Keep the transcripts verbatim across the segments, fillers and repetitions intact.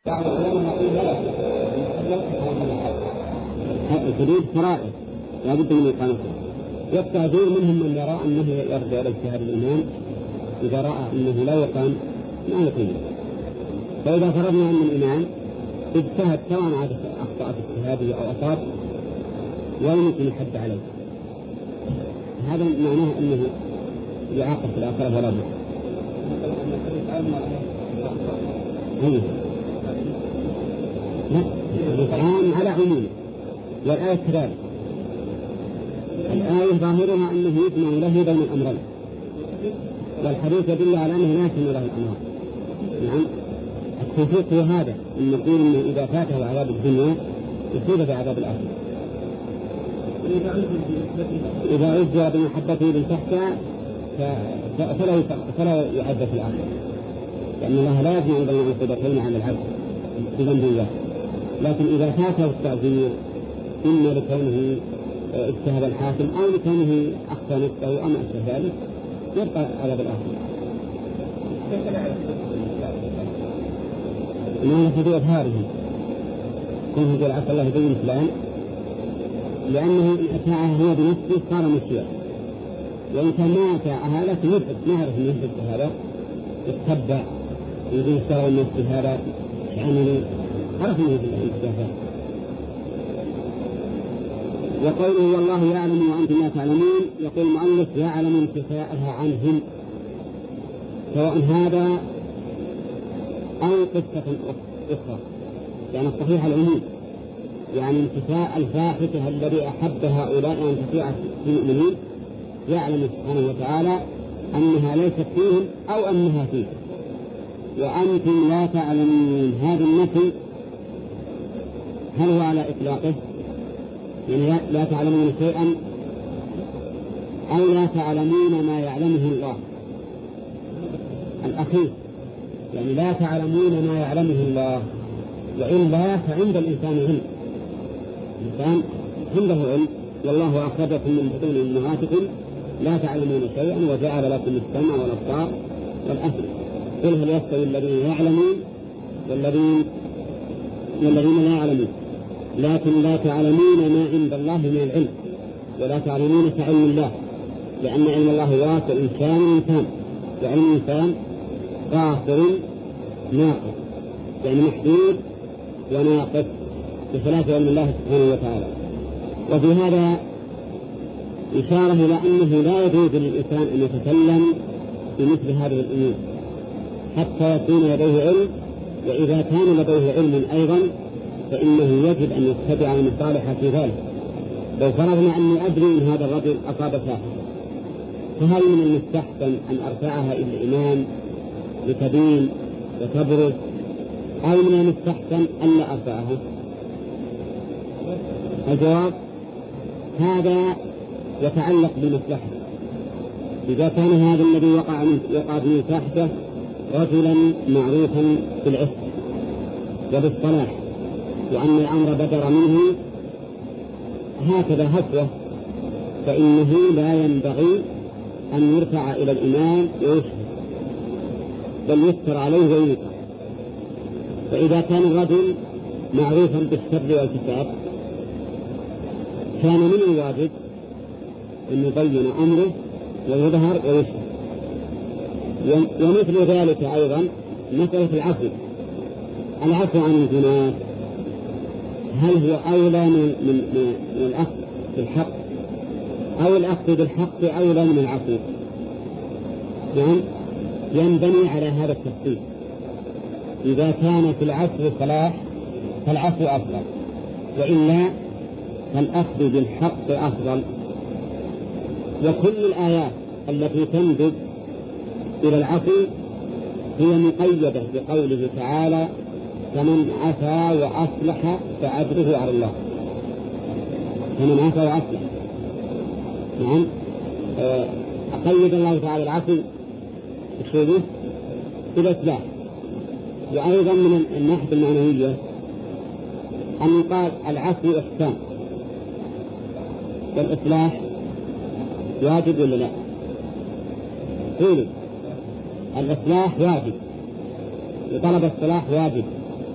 الحدود فرائض لا بد من إقامتها. والتعذير منهم من يرى أنه يرجع إلى اجتهاد الإمام إذا رأى أنه لا يقام ما يقيم. فإذا فرضنا أن الإمام اجتهد سواء عاد أخطأ في اجتهاده أو أصاب ويمكن الحد عليه، هذا معناه أنه يعاقب في الآخرة ولا بد. هي الآن على عمومه والآية كذلك. الآية ظاهرها أنه يجمع له بين الأمرين، والحديث يدل على أنه لا يجمع له الأمرين. نعم التوفيق هو هذا، أن نقول أنه إذا فاته عذاب الدنيا يصيب بعذاب الآخرة. إذا عزوا بمحبته للتحتى فلا فلا يعد في الآخرة، لأن الله لا يجمع بين العقوبتين على العبد بذنب الله. لكن إذا فاته التعذير إما لكونه اجتهد الحاكم أو لكونه أخطأ نفسه أو ما أشبه ذلك يبقى عذاب الآخرة. ما نفذ أظهاره كونه يقول عسى الله يبين فلان، لأنه إن أتاعها هو بنفسه صار مشيئا، وإن كان ما أتاعها لكن يبعد ما يعرف أن يثبت هذا يتبع يقول اشتغل الناس بهذا شأنه عرف أنه بالإجتهاد. وقوله والله يعلم وأنتم لا تعلمون، يقول المؤلف يعلم انتفاءها عنهم، سواء هذا أو قصة أخرى، يعني الصحيح العموم، يعني انتفاء الفاحشة الذي أحب هؤلاء أن تطيع في المؤمنين، يعلم سبحانه وتعالى أنها ليست فيهم أو أنها فيهم وأنتم لا تعلمون. هذا النفي هل هو على إطلاقه؟ يعني لا تعلمون شيئا أو لا تعلمون ما يعلمه الله؟ الأخير يعني لا تعلمون ما يعلمه الله، وإلا فعند الإنسان علم، الإنسان عنده علم، والله أخرجكم من بطون أمهاتكم لا تعلمون شيئا وجعل لكم السمع والأبصار والأفئدة، قل هل يستوي الذين يعلمون والذين والذين لا يعلمون، لكن لا تعلمون ما عند الله من العلم، ولا تعلمون كعلم الله، لأن علم الله واسع شامل تام، وعلم الإنسان قاصر ناقص، يعني محدود وناقص بخلاف علم الله سبحانه وتعالى. وفي هذا إشارة إلى أنه لا يجوز للإنسان أن يتكلم بمثل هذه الأمور حتى يكون لديه علم، وإذا كان لديه علم أيضا فإنه يجب أن يتبع المصالح في ذلك. لو فرضنا أني أدري أن هذا الرجل أصاب فاحشة، فهل من المستحسن أن أرفعها إلى الإمام لتبين وتبرز، أو من المستحسن أن لا أرفعها؟ الجواب هذا يتعلق بمصلحة. إذا كان هذا الذي وقع وقع من فاحشة رجلا معروفا بالعفة وبالصلاح، وأن الأمر بدر منه هكذا هفوة، فإنه لا ينبغي أن يرفع إلى الإمام ويشهد، بل يستر عليه وينكر. فإذا كان الرجل معروفا بالشر والفساد كان من الواجب أن يبين أمره ويظهر ويشهد. ومثل ذلك أيضا مسألة العفو، العفو عن الجناح هل هو أولى من, من, من الأخذ بالحق أو الأخذ بالحق أولى من العفو؟ يعني ينبني على هذا التفصيل. إذا كان في العفو صلاح فالعفو أفضل، وإلا فالأخذ بالحق أفضل. وكل الآيات التي تندب إلى العفو هي مقيدة بقوله تعالى فمن عفا وأصلح فأجره على الله. فمن عفا وأصلح، نعم، أقيد الله تعالى العفو بشيء بالإصلاح. وأيضا من الناحية المعنوية أن يقال العفو إحسان، والإصلاح واجب ولا لا؟ قولوا الإصلاح واجب وطلب الصلاح واجب،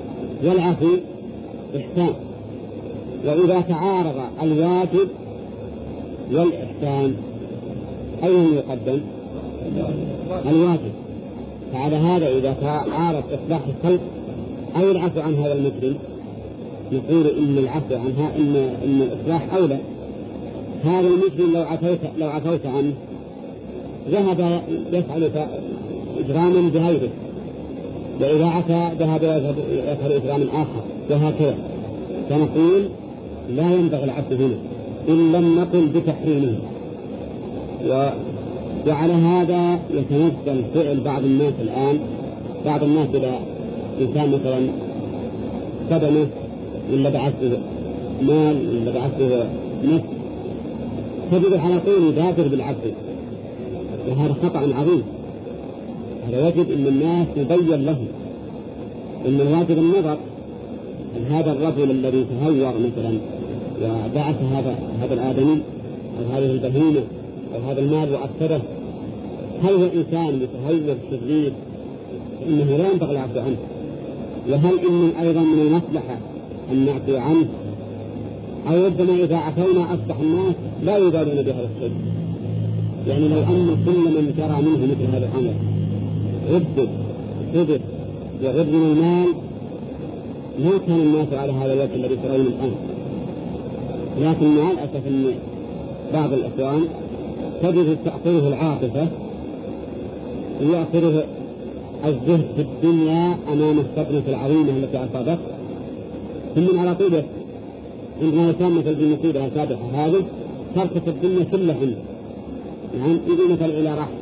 والعفو إحسان. وإذا تعارض الواجب والإحسان أيهما يقدم؟ الواجب. فعلى هذا إذا تعارض إصلاح الخلق أو العفو عن هذا المجرم نقول إن العفو عنها إن إن الإصلاح أولى. هذا المجرم لو عفوت لو عفوت عنه ذهب يفعل إجراما بغيره، وإذا عفا ذهب يفعل إجراما آخر، وهكذا. فنقول لا ينبغي العفو هنا إن لم نقل بتحريمه. و... وعلى هذا يتنزل فعل بعض الناس الآن. بعض الناس إذا إنسان مثلا صدمه ولا بعثه مال ولا بعثه نفس تجد على طول يبادر بالعفو، وهذا خطأ عظيم. هذا يجب أن الناس يبين لهم أن الواجب النظر أن هذا الرجل الذي تهور مثلا ودعس هذا هذا الآدمي أو هذه البهيمة أو هذا المال وأفسده، هل هو إنسان متهور شرير فإنه لا ينبغي العفو عنه؟ وهل إنه أيضا من المصلحة أن نعفو عنه؟ أو ربما إذا عفونا أصبح الناس لا يبالون بهذا الشيء. يعني لو أن كل من جرى منه مثل هذا الأمر عدد عدد وغد من المال ما كان الناس على هذا الوجه الذي ترون الآن. لكن مع الأسف أن بعض الإخوان تجد تأخذه العاطفة ويأخذه الزهد في الدنيا أمام الصدمة العظيمة التي أصابته، ثم على طول عندما يتم مثل بالمصيبة السابقة هذه تركت الدنيا كلها عنده. يعني يجي مثل إلى راح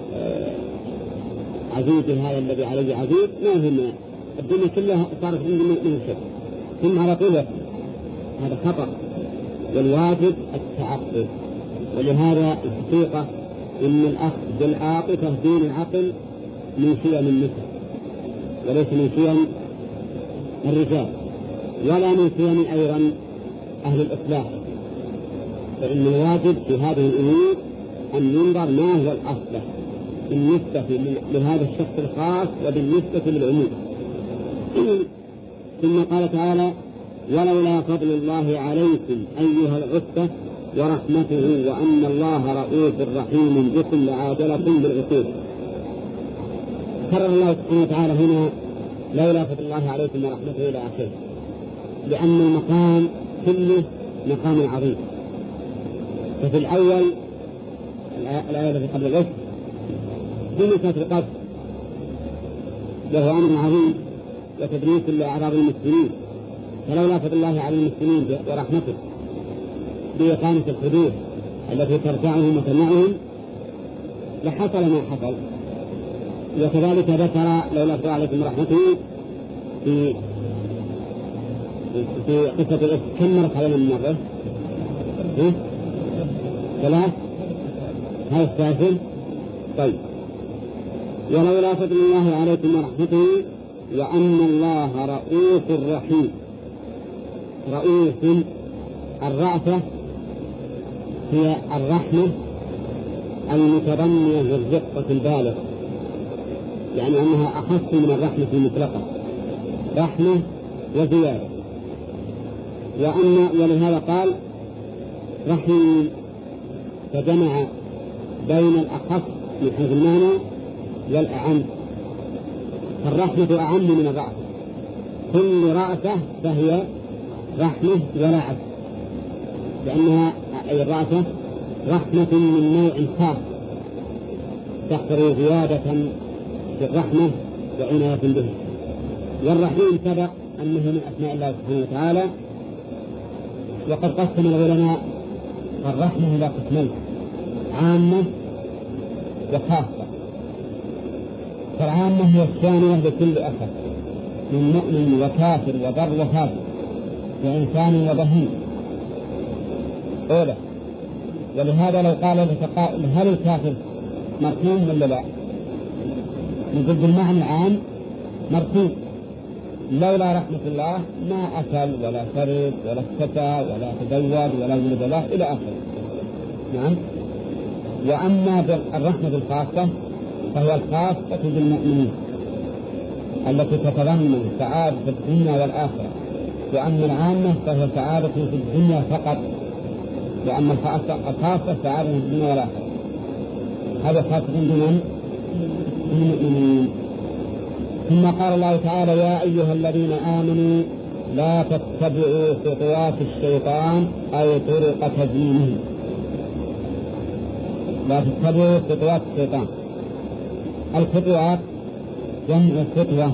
عزيزي هذا الذي عليه عزيز ما هم الدنيا كلها صارت عنده من شيء، ثم على طول هذا خطأ. والواجب التعقل. ولهذا الحقيقة إن الأخذ بالعاطفة دين العقل من شيم النساء وليس من شيم الرجال، ولا من شيم أيضا أهل الإصلاح. فإن الواجب في هذه الأمور أن ينظر ما هو الأصلح بالنسبة لهذا الشخص الخاص وبالنسبة للعموم. ثم قال تعالى: ولولا فضل الله عليكم أيها العصبة ورحمته وأن الله رؤوف رحيم بكم لعاجلكم بالعقوبة. كرر الله سبحانه وتعالى هنا لولا فضل الله عليكم ورحمته إلى آخره، لأن المقام كله مقام عظيم. ففي الأول الآية التي قبل العصر بمسة القصد وهو أمر عظيم وتدريس لأعراض المسلمين، فلولا فضل الله على المسلمين ورحمته بإقامة الحدود التي ترفعهم وتمنعهم لحصل ما حصل. وكذلك ذكر لولا فضل عليكم ورحمته في في قصة الإفك كم مرت علينا من مرة؟ ثلاث. هذا الثالث. طيب، ولولا فضل الله عليكم ورحمته وأن الله رؤوف رحيم. رؤوف الرأفة هي الرحمة المتضمنة للرقة البالغة، يعني أنها أخص من الرحمة المطلقة، رحمة وزيادة. وأن ولهذا قال رحيم، فجمع بين الأخص من حيث المعنى والأعم. فالرحمة أعم من الرأفة، كل رأفة فهي رحمة ولا عكس، لأنها أي الرأفة رحمة من نوع خاص تقتضي زيادة في الرحمة وعناية به. والرحيم سبق أنه من أسماء الله سبحانه وتعالى، وقد قسم العلماء الرحمة إلى قسمين: عامة وخاصة. فالعامة هي الشاملة لكل أحد من مؤمن وكافر وبر وفاجر وإنسان وبهيم أولى. ولهذا لو قال لتقائل هل الكافر مرحوم ولا لا؟ نقول بالمعنى العام مرحوم. لولا رحمة الله ما أكل ولا شرب ولا اختفى ولا تزوج ولا ولد له إلى آخره. نعم. وأما الرحمة الخاصة فهو الخاصة بالمؤمنين، التي تتضمن سعادة الدنيا والآخرة، وأما العامة فهي سعادة في الدنيا فقط، وأما الخاصة سعادة في الدنيا والآخرة. هذا خاصة بمن؟ المؤمنين. ثم قال الله تعالى: يا أيها الذين آمنوا لا تتبعوا خطوات الشيطان أي طرق تزيينه. لا تتبعوا خطوات الشيطان. الخطوات جمع خطوة،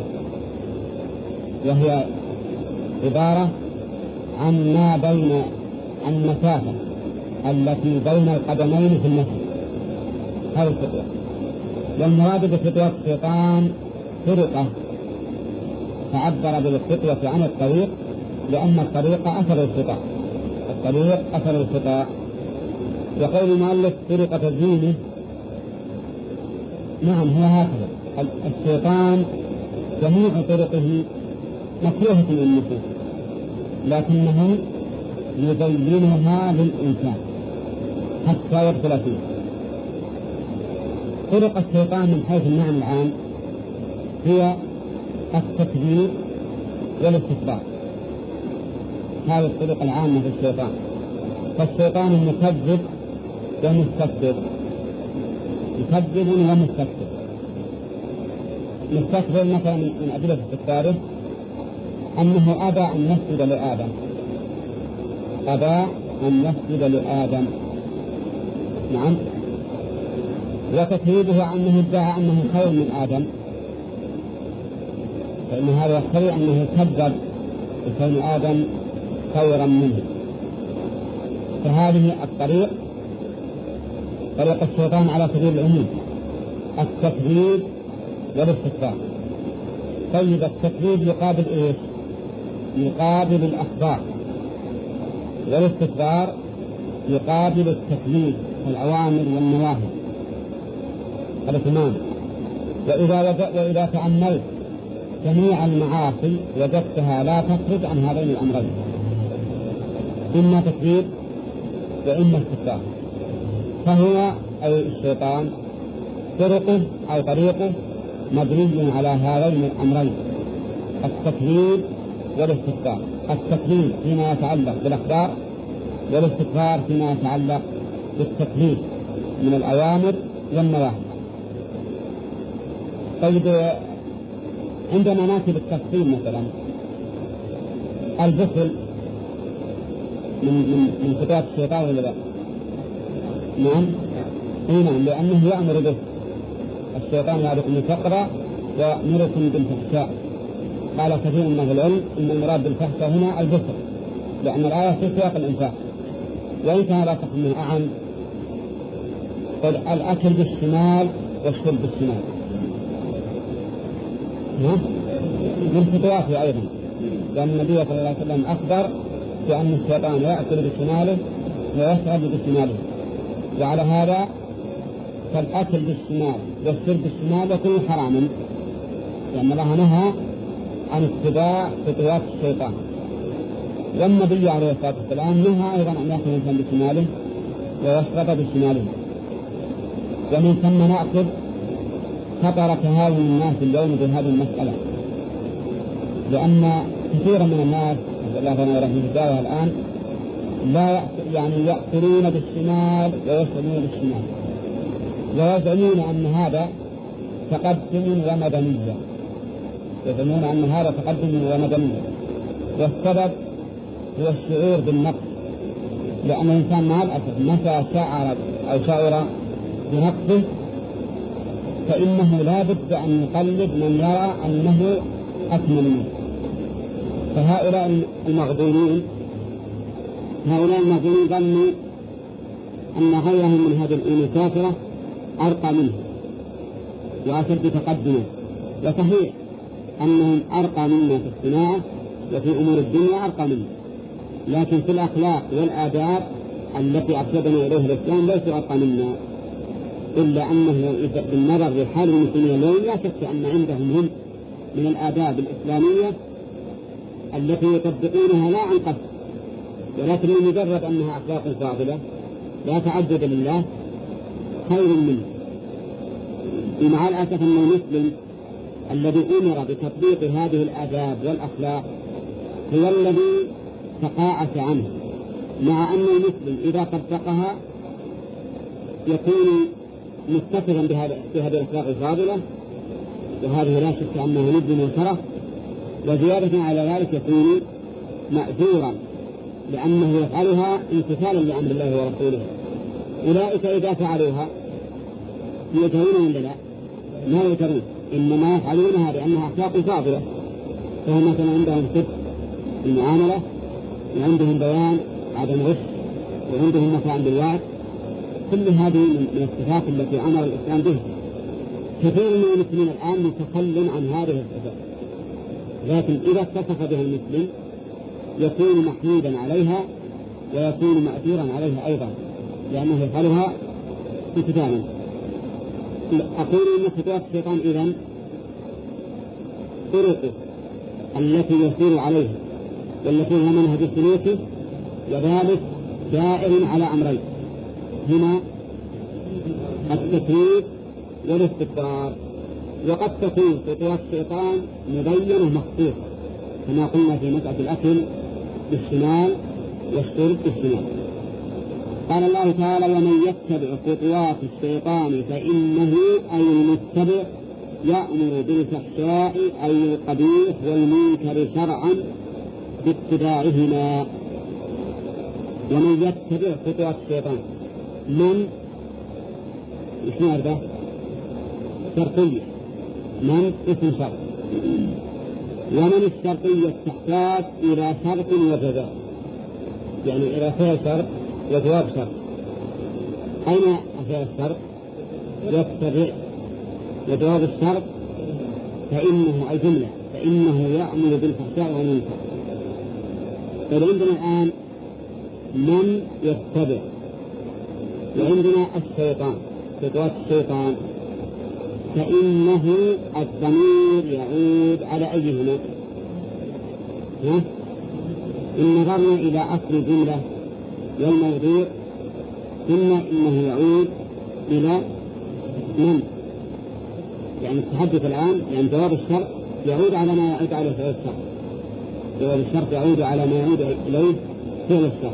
وهي عبارة عن ما بين المسافة التي بين القدمين في المسجد، هذه الخطوة. والمراد بخطوات الشيطان طرقة، فعبر بالخطوة عن الطريق لأن الطريق أثر الخطأ، الطريق أثر الخطأ. وقول المؤلف طرق تزيينه، نعم هو هكذا. الشيطان جميع طرقه مكروهة للنفوس، لكنه يبينها للإنسان حتى يدخل فيه. طرق الشيطان من حيث المعنى العام هي التكذيب والاستكبار، هذه الطرق العامة في الشيطان. فالشيطان مكذب ومستكبر، مكذب ومستكبر. مستكبر مثلا من أدلة استكباره أنه أبى أن يسجد لآدم، أبى أن يسجد لآدم، نعم. وتكذيبه أنه ادعى أنه خير من آدم، فإن هذا يقتضي أنه كذب بكون آدم خيرا منه. فهذه الطريق طريق الشيطان على سبيل العموم، التكذيب والاستكبار. طيب التكذيب يقابل إيش؟ يقابل الأخبار، والاستكبار يقابل التكليف الأوامر والنواهي. هذا تمام. وإذا, وإذا تأملت جميع المعاصي وجدتها لا تخرج عن هذين الأمرين، إما تكذيب وإما استكبار. فهو أي الشيطان طرقه أو طريقه مبني على هذين الأمرين، التكذيب والاستكبار. التكذيب فيما يتعلق بالأخبار، والاستكبار فيما يتعلق بالتكليف من الأوامر والنواهي. طيب عندما نأتي بالتفصيل مثلا البخل من من من خطوات الشيطان ولا لا؟ نعم، نعم، لأنه يأمر به. الشيطان يعرفكم الفقر ويأمركم بالفحشاء. قال كثير من أهل العلم إن المراد بالفحشاء هنا البخل، لأن الآية في سياق الإنفاق، وإن كان لا تقم أعم الأكل بالشمال والشرب بالشمال من خطواته أيضا، لأن النبي صلى الله عليه وسلم أخبر بأن الشيطان يأكل بشماله ويشرب بشماله. وعلى هذا فالأكل بالشمال والشرب بالشمال يكون حراما، لأن الله نهى عن اتباع خطوات الشيطان. والنبي عليه الصلاة والسلام نهى أيضا أن يأكل الإنسان بشماله ويشرب بشماله. ومن ثم نأخذ خطر تهاون الناس اليوم بهذه المسألة، لأن كثيرا من الناس الله تعالى في الهداية الآن لا يعني يأكلون بالشمال ويشربون بالشمال، ويزعمون أن هذا تقدم ومدنية، يزعمون أن هذا تقدم ومدنية. والسبب هو الشعور بالنقص، لأن الإنسان مع الأسف متى شعر أو شعر بنقصه فإنه لا بد أن يقلد من يرى أنه أكمل منه. فهؤلاء المغضوبين هؤلاء المغضوبين ظنوا أن غيرهم من هذه الأمة الكافرة أرقى منه وأشد تقدما، وصحيح أنهم أرقى منا في الصناعة وفي أمور الدنيا أرقى منه، لكن في الأخلاق والآداب التي أرشدنا إليه الإسلام ليسوا أرقى منا، إلا أنه بالنظر لحال المسلمين اليوم لا شك أن عندهم هم من الآداب الإسلامية التي يطبقونها لا عن قصد، ولكن لمجرد أنها أخلاق فاضلة لا تعجب لله خير منه. مع الأسف أن المسلم الذي أمر بتطبيق هذه الآداب والأخلاق هو الذي تقاعس عنه، مع أن المسلم إذا طبقها يكون متصفا بهذه الأخلاق الفاضلة، وهذه لا شك أنه ند وشرف، وزيادة على ذلك يكون مأجورا لأنه يفعلها امتثالا لأمر الله ورسوله. أولئك إذا فعلوها يؤجرون ولا لا؟ ما يؤجرون، إنما يفعلونها لأنها أخلاق فاضلة. فهم مثلا عندهم صدق المعاملة، وعندهم بيان عدم غش، وعندهم وفاء بالوعد. كل هذه من الصفات التي أمر الإسلام به. كثير من المسلمين الآن متخلٍ عن هذه الصفات، لكن إذا اتصف بها المسلم يكون محمودا عليها ويكون مأجورا عليها أيضا، لأنه يفعلها امتثالا. أقول إن خطوات الشيطان إذن طرقه التي يسير عليها والتي هي منهج سلوكه، وذلك دائر على أمرين: هما التكليف والاستكبار. وقد تكون خطوات الشيطان مبينة مخصوصة كما قلنا في مسألة الأكل بالشمال والشرب بالشمال. قال الله تعالى: ومن يتبع خطوات الشيطان فإنه أي المتبع يأمر بالفحشاء أي القبيح والمنكر شرعا باتباعهما. ومن يتبع خطوات الشيطان، من اسم هذا شرطية، من اسم شرط، ومن الشرطية تحتاج إلى شرط وجزاء، يعني إلى فعل شرط وجواب شرط. أين فعل الشرط؟ يتبع، وجواب الشرط فإنه أي جملة فإنه يأمر بالفحشاء والمنكر. فعندنا الآن من يتبع، وعندنا الشيطان خطوات الشيطان، فإنه الضمير يعود على أيهما؟ إن نظرنا إلى أصل الجملة والموضوع ثم إنه يعود إلى من، يعني التحدث الآن يعني جواب الشرط يعود على ما يعود عليه فعل الشرط، جواب الشرط يعود على ما يعود إليه فعل الشرط.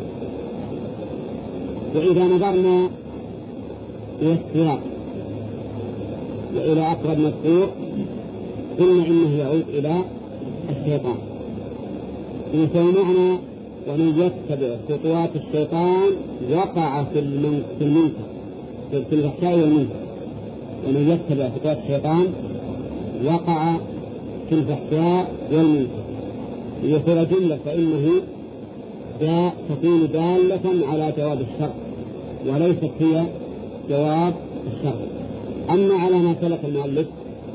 وإذا نظرنا إلى السياق وإلى أقرب مذكور قلنا إنه يعود إلى الشيطان. وفي معنى ومن يتبع خطوات الشيطان وقع في المنكر في الفحشاء والمنكر. ومن يتبع خطوات الشيطان وقع في الفحشاء والمنكر، يصير جملة فإنه جاء تكون دالة على جواب الشرط وليست هي جواب الشرط. أما على ما سلك المؤلف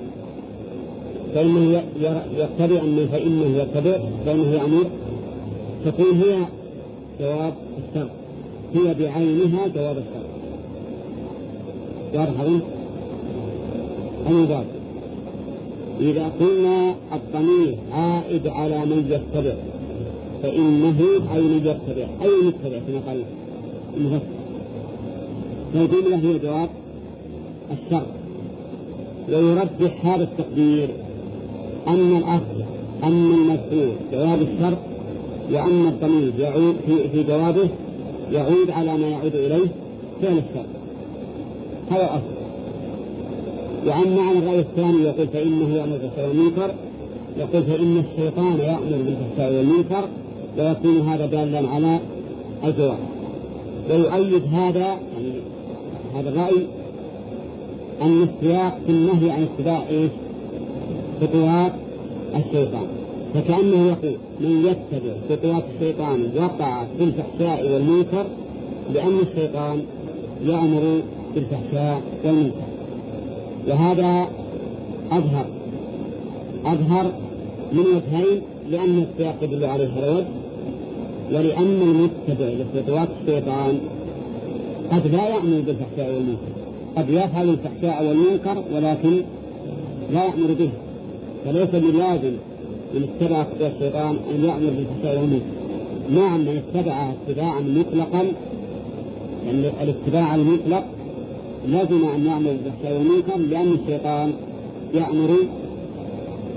فإنه يقتضي أن فإنه يتبع فإنه يأمر تكون هي جواب الشرط، هي بعينها جواب الشرط. يرحبون المضاد. إذا قلنا الضمير عائد على من يتبع فإنه أي من يتبع أي متبع كما قال المفسر، فالجملة هي جواب الشرط. ويرجح هذا التقدير أن الأصل أن المذكور جواب الشرط، وأن الضمير يعود في, في جوابه يعود على ما يعود إليه فعل الشرط. هذا أصل. وعن معنى الرأي الثاني يقول فإنه يأمر بالفحشاء والمنكر، يقول فإن الشيطان يأمر بالفحشاء والمنكر، ويكون هذا دالا على الجواب. ويؤيد هذا يعني هذا الرأي أن السياق في النهي عن اتباع إيش؟ خطوات الشيطان، فكأنه يقول من يتبع خطوات الشيطان وقع في الفحشاء والمنكر، لأن الشيطان يأمر بالفحشاء والمنكر. وهذا أظهر أظهر من وجهين: لأن السياق يدل عليه هذا الوجه، ولأن المتبع لخطوات الشيطان قد لا يأمر بالفحشاء والمنكر، قد يفعل الفحشاء والمنكر ولكن لا يأمر به، فليس بلازم من اتبع خطوات الشيطان أن يأمر بالفحشاء والمنكر. نعم من اتبع اتباعا مطلقا، لأن يعني الاتباع المطلق لازم أن يأمر بالفحشاء والمنكر، لأن الشيطان يأمر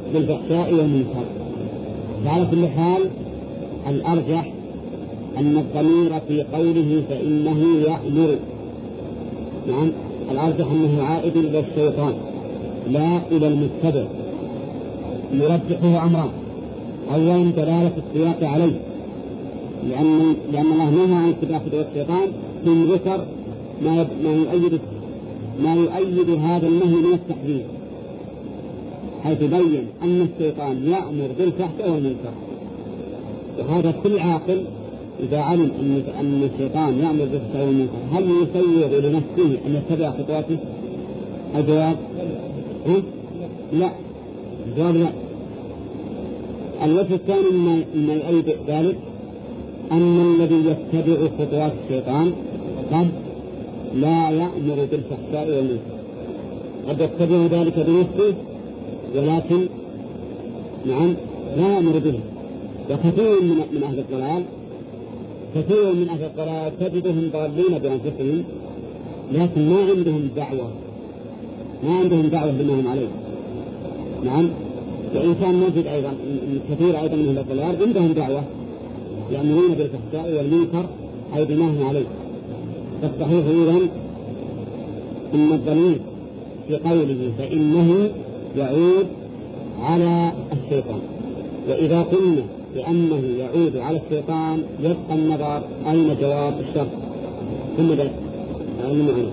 بالفحشاء والمنكر. فعلى كل حال الأرجح أن الضمير في قوله فإنه يأمر، نعم الأرجح أنه عائد إلى الشيطان لا إلى المتبع. يرجحه أمران: أولا دلالة السياق عليه، لأن لأن الله نهى عن اتباع خطوات الشيطان، ثم ذكر ما ما يؤيد ما يؤيد هذا النهي من التحذير، حيث بين أن الشيطان يأمر بالفحشاء والمنكر. وهذا كل عاقل إذا علم أن أن الشيطان يأمر بالفحشاء والمنكر هل يسوغ لنفسه أن يتبع خطواته؟ الجواب لا. الجواب لا. الوجه الثاني مما يؤيد ذلك أن الذي يتبع خطوات الشيطان قد لا يأمر بالفحشاء والمنكر، قد يتبع ذلك بنفسه ولكن نعم لا يأمر به. وكثير من من أهل الضلال كثير من أهل الضلال تجدهم ضالين بأنفسهم، لكن ما عندهم دعوة ما عندهم دعوة بما هم عليه. نعم وإنسان موجود أيضا كثير أيضا من أهل الضلال عندهم دعوة يأمرون بالفحشاء والمنكر أي بما هم عليه. فالصحيح أيضا أن الضمير في قوله فإنه يعود على الشيطان، وإذا قلنا بأنه يعود على الشيطان يبقى النظر أين جواب الشرط ثم ذلك أين معنى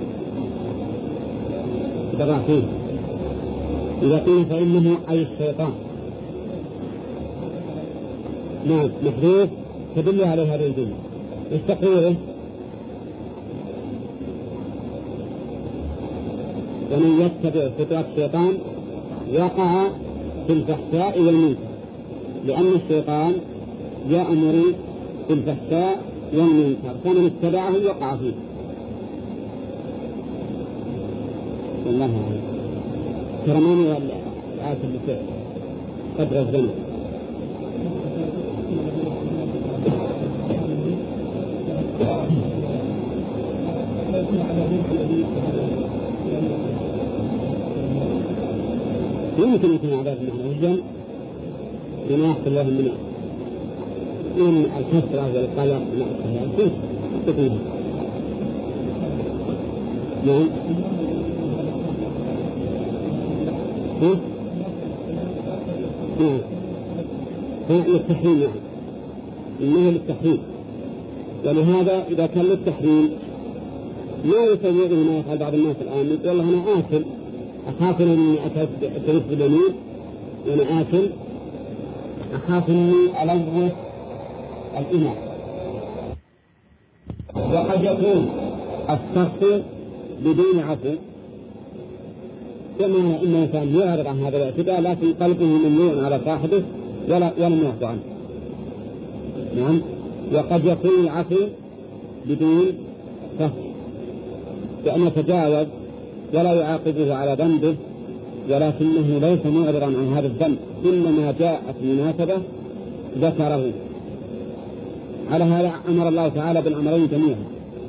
تضع فيه. إذا قلنا فإنه أي الشيطان نعم محذوف تدل على هذه الجملة. إيش تقريره؟ ومن يتبع خطوات الشيطان وقع في الفحشاء والمنكر، لأن الشيطان يأمر بالفحشاء والمنكر فمن اتبعه وقع فيه. والله أعلم. كرماني والآية اللي قد غزنا يمكن يكون عذاب معنويا بما يحصل لهم من من الكسرة والقلق مع السهل تقولها. نعم نعم هو للتحريم، يعني إنه للتحريم. ولهذا إذا كان للتحريم ما يسويه ما يفعل بعض الناس الآن، والله أنا آكل أخاف أني أتلف باليمين وأنا آكل أخاف أني ألوث الإناء. وقد يكون الشخص بدون عفو، كما إن الإنسان يعرض عن هذا الاعتداء لكن قلبه ممنوع على صاحبه ولا ولم يعفو عنه. نعم. وقد يكون العفو بدون فهم، بأن يتجاوز ولا يعاقبه على ذنبه، ولكنه ليس معرضا عن هذا الذنب، إنما جاءت مناسبة ذكره. على هذا أمر الله تعالى بالأمرين جميعا،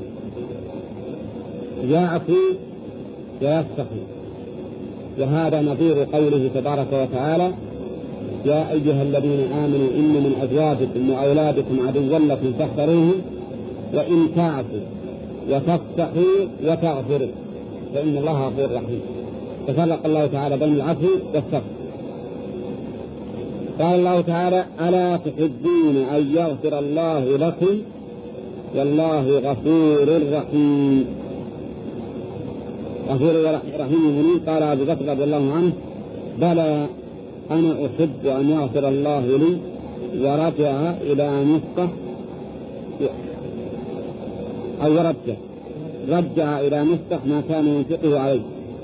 يعفو ويستحي. وهذا نظير قوله تبارك وتعالى: يا أيها الذين آمنوا إن من أزواجكم وأولادكم عدوا لكم فاحذروهم وإن تعفوا وتصفحوا وتغفروا فإن الله غفور رحيم. ففرق الله تعالى بين العفو والصفح. قال الله تعالى: ألا تحبون أن يغفر الله لكم والله غفور رحيم. غفور رحيم منين؟ قال أبو بكر رضي الله عنه: بلى أنا أحب أن يغفر الله لي. ورجع إلى مصطح أو رجع رجع إلى مصطح ما كان ينفقه عليه.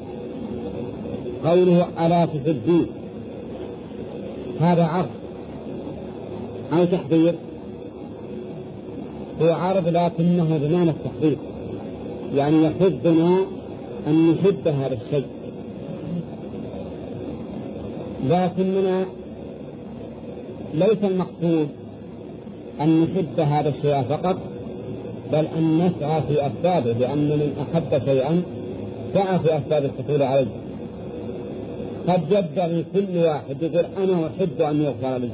قوله ألا تحبون هذا عرض أو تحذير؟ هو عرض لكنه بمعنى التحذير، يعني يحبنا أن نحب هذا الشيء، لكننا ليس المقصود أن نحب هذا الشيء فقط، بل أن نسعى في أسبابه، لأن من أحب شيئا سعى في أسباب الحصول عليه. قد يبدأ كل واحد يقول أنا أحب أن يغفر لي،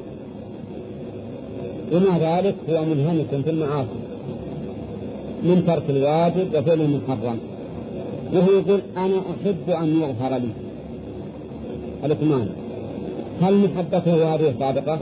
ومع ذلك هو منهمك في المعاصي من ترك الواجب وفعل المحرم، وهو يقول أنا أحب أن يغفر لي. الاثنان، هل محبته هذه صادقة؟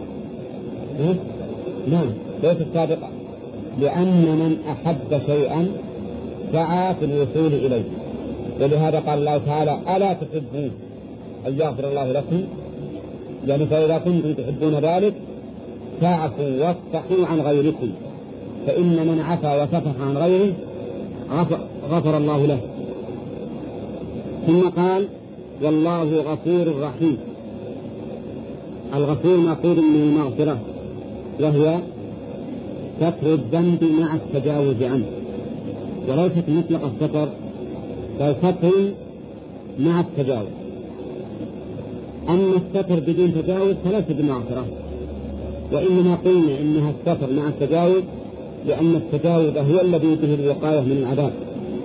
نعم ليست صادقة، لأن من أحب شيئا سعى في الوصول إليه، ولهذا قال الله تعالى ألا تحبون أن يغفر الله لكم، يعني فإذا كنتم تحبون ذلك فاعفوا واصفحوا عن غيركم، فإن من عفا وصفح عن غيره غفر الله له. ثم قال والله غفور رحيم. الغفور مأخوذ من المغفرة، وهي ستر الذنب مع التجاوز عنه، وليست مطلق الستر، بل ستر مع التجاوز. أما الستر بدون تجاوز فليس بمغفرة، وإنما قلنا إنها الستر مع التجاوز لأن التجاوز هو الذي به الوقاية من العذاب،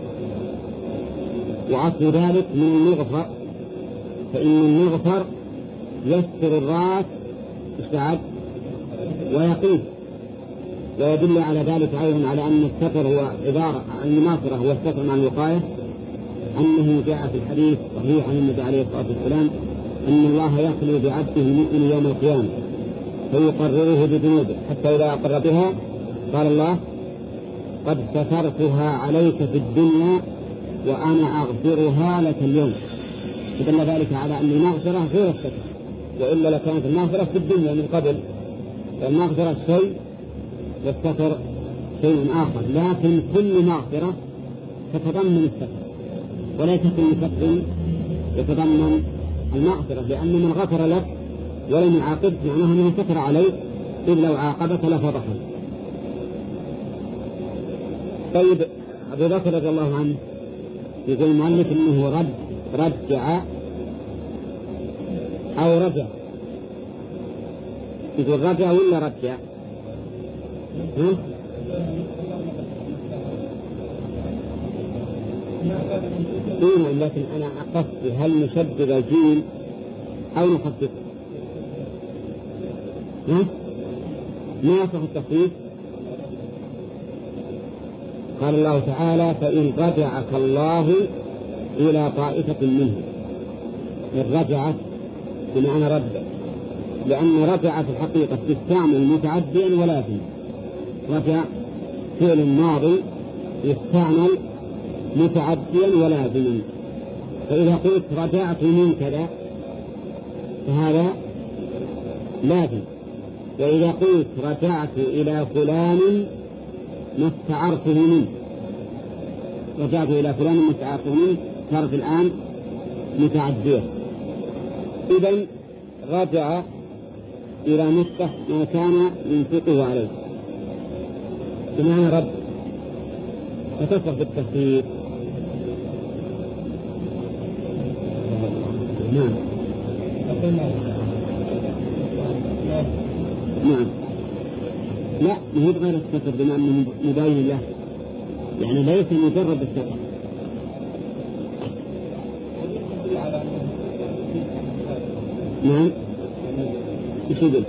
وأصل ذلك من المغفر، فإن المغفر يستر الرأس اشتعب ويقيه. ويدل على ذلك أيضا على أن الستر هو عبارة عن المناصرة، هو الستر مع الوقاية، أنه جاء في الحديث صحيح عن النبي عليه الصلاة والسلام أن الله يخلو بعبده المؤمن يوم القيامة فيقرره بذنوبه حتى إذا أقر بها قال الله قد سترتها عليك في الدنيا وأنا أغفرها لك اليوم. فدل ذلك على أن المغفرة غير الستر، وإلا لكانت المغفرة في الدنيا من قبل، المغفرة شيء والستر شيء آخر، لكن كل مغفرة تتضمن الستر، وليس كل ستر يتضمن المغفرة، لأن من غفر لك ولم يعاقبك معناه أنه ستر عليك، إذ لو عاقبك لفضحك. طيب أبو بكر رضي الله عنه يقول المؤلف إنه رد رجع أو رجع، يقول رجع ولا رجع؟ ها؟ دون، لكن أنا أقصد هل نشدد الجيم أو نخففه؟ ها؟ ما يصح التخفيف؟ قال الله تعالى فإن رجعك الله إلى طائفة منهم. إن رجعت بمعنى رد، لأن رجع في الحقيقة تستعمل متعديا ولازم. رجع فعل ماضي يستعمل متعديا ولازما، فإذا قلت رجعت من كذا فهذا لازم، وإذا قلت رجعت إلى فلان ما استعرته منه، رجعت إلى فلان ما استعرته منه صارت الآن متعدية. إذن رجع إلى مفتح ما كان ينفقه عليه بمعنى رد، فتصرف بالتخفيف. نعم نعم لا مو غير الستر بما أنه مبين له، يعني ليس مجرد الستر. نعم ايش يقول؟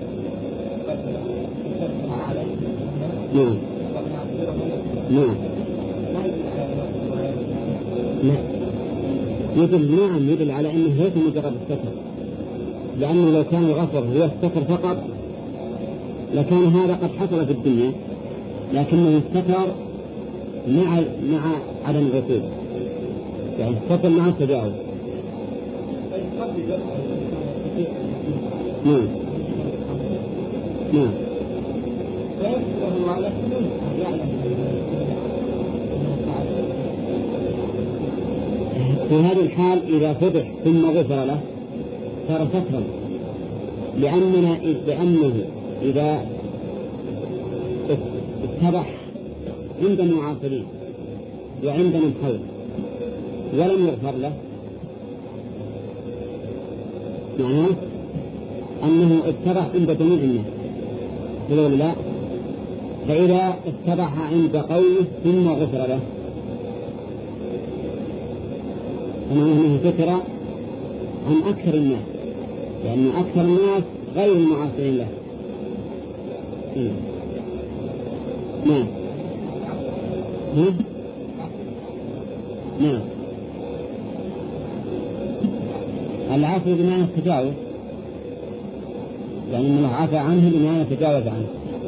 نعم نعم لا يدل نعم يدل على أنه ليس مجرد الستر، لأنه لو كان الغفر هو الستر فقط لكان هذا قد حصل في الدنيا، لكنه الستر مع مع عدم الغفور، يعني الستر مع التجاوز. نعم نعم في هذه الحال إذا فضح ثم غفر له صار سترا، لأننا لأنه إذا اتضح عند المعاصرين وعند من حوله ولم يغفر له معناه أنه اتضح عند جميع الناس يقول لا، فإذا اتضح عند قومه ثم غفر له فمعناه أنه ستر عن أكثر الناس، لأن يعني أكثر الناس غير المعاصرين له. نعم نعم. العفو بمعنى التجاوز، يعني من عفى عنه بمعنى تجاوز عنه.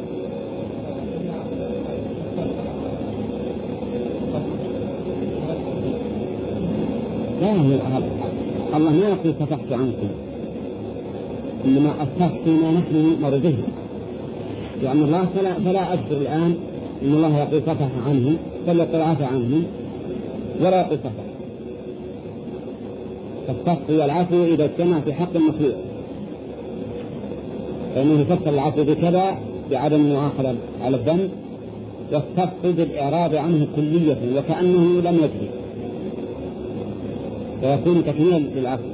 لا، الله ما يقول صفحت عنكم، إنما أصفحت ما نحن مر به، يعني الله فلا, فلا أذكر الآن إن الله يقول صفح عنه، بل يقول عفى عنه ولا يقول صفح. فالصفح والعفو إذا اجتمع في حق المخلوق، فإنه يفسر العفو بكذا بعدم المؤاخذة على الذنب، والصفح بالإعراض عنه كلية وكأنه لم يجري، ويكون تكميلا للعفو.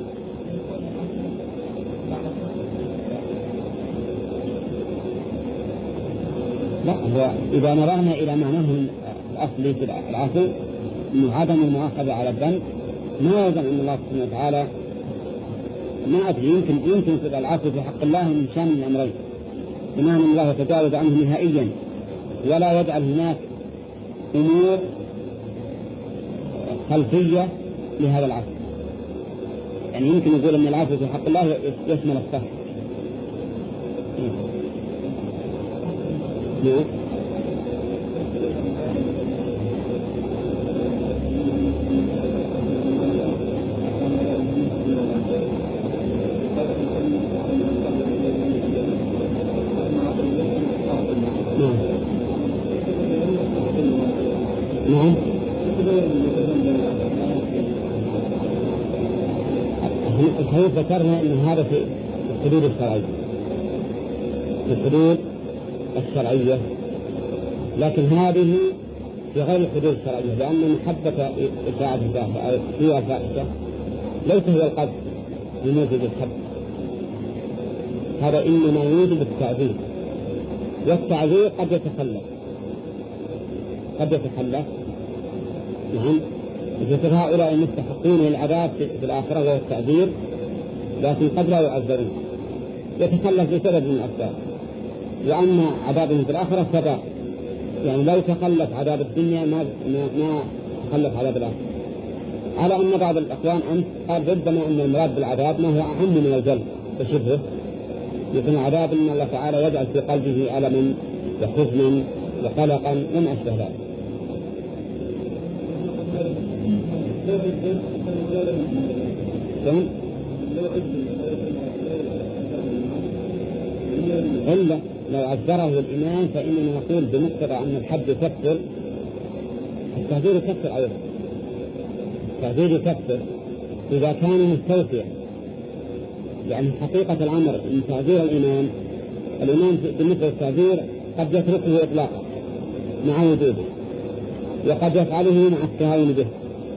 لا، هو إذا نظرنا إلى معناه الأصلي في العفو إنه عدم المؤاخذة على الذنب، ما يلزم أن الله سبحانه وتعالى ما أدري، يمكن يمكن في العفو في حق الله من شان من الأمرين، بمعنى أن الله يتجاوز عنه نهائيا ولا يجعل هناك أمور خلفية لهذا العفو. يعني يمكن يقول أن العفو في حق الله يشمل الصفح. نعم نعم. الحديث ذكرنا أن هذا في الحدود الشرعية، في الحدود الشرعية، لكن هذه في غير الحدود الشرعية، لأن محبة إشاعة الفاحشة أو سوء الفاحشة ليس هو القصد لموجب الحد، هذا إنما يوجب التعذيب، والتعذيب قد يتخلف قد يتخلف نعم، مثل هؤلاء المستحقون للعذاب في الآخرة وهو التعذير، لكن قد لا يعذرون، يتخلف بسبب من الأسباب. وأما عذابهم في الآخرة سبب، يعني لو تخلف عذاب الدنيا ما ما تخلف عذاب الآخرة. على أن بعض الأخوان أنت قال ربما أن المراد بالعذاب ما هو أعم من الجلد وشبهه، مثل عذاب أن الله تعالى يجعل في قلبه ألما وحزنا وقلقا وما أشبه ذلك. إلا لو عذره الإمام فإننا نقول بمقتضى أن الحد يكفر، التعذير يكفر أيضا، التعذير يكفر إذا كان مستوفيا. يعني حقيقة الأمر أن تعذير الإمام الإمام بالنسبة للتعذير قد يتركه إطلاقا مع وجوده، وقد يفعله مع التهاون به،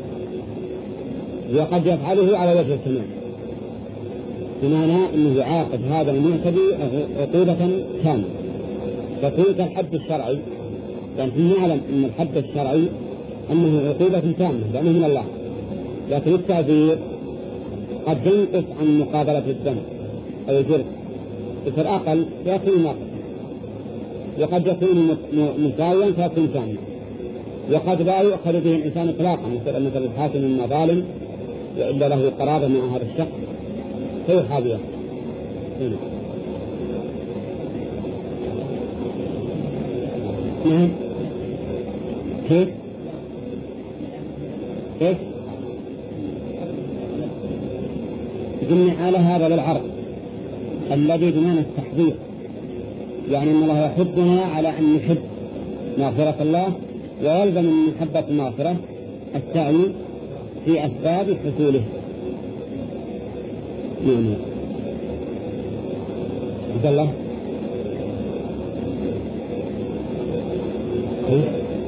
وقد يفعله على وجه الكمال، بمعنى أنه يعاقب هذا المعتدي عقوبة كاملة تكون كالحد الشرعي، لأنه يعلم أن الحد الشرعي أنه عقوبة كاملة لأنه من الله، لكن التعذير قد ينقص عن مقابلة الذنب أو الجرم، فالأقل يكون ناقص، وقد يكون مساويا فيكون كاملا، وقد لا يؤخذ به الإنسان إطلاقا، مثل الحاكم من ظالم وإلا له قرابة مع هذا الشخص فيحابيه. نعم. كيف؟ كيف؟ قلنا على هذا للعرض الذي بمعنى التحذير، يعني أن الله يحثنا على أن نحب مغفرة الله، ويلزم من محبة المغفرة السعي في أسباب حصوله. نعم. عبد الله. نعم.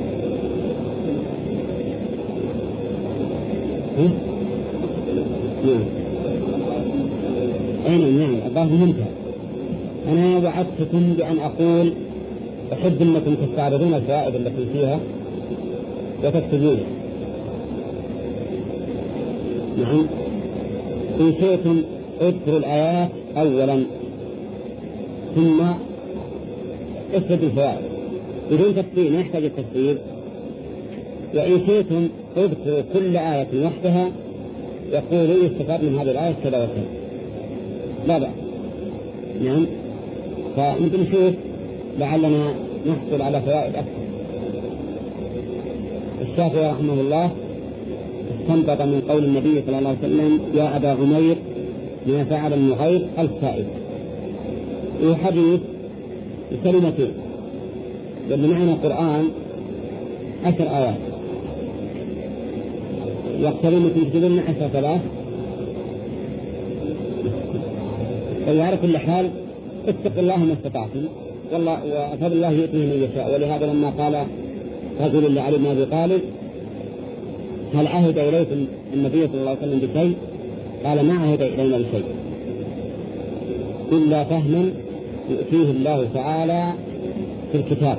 أين نعم الله منتهى. أنا وعدتكم بأن أقول أحب أنكم تستعرضون الفائدة التي فيها وتكتبون. نعم إن شئتم اذكروا الآيات أولا ثم اسردوا الفوائد بدون تفصيل، ما يحتاج التفصيل. وإن شئتم اذكروا كل آية وحدها يقولوا يستفاد من هذه الآية كذا وكذا، لا بأس. نعم، فنحن نشوف لعلنا نحصل على فوائد أكثر. الشافعي رحمه الله استنبط من قول النبي صلى الله عليه وسلم يا أبا عمير ما فعل النغير الفائدة، وحديث بكلمتين، لأن معنى القرآن عشر آيات يقترون تنجدون عشر ثلاث. وعلى كل حال اتقوا الله ما استطعتم، والله وفضل الله يؤتيه من يشاء. ولهذا لما قال رجل لعلي بن أبي طالب هل عهد إليكم النبي صلى الله عليه وسلم بشيء؟ قال ما عهد إلينا بشيء إلا فهما يؤتيه الله تعالى في الكتاب،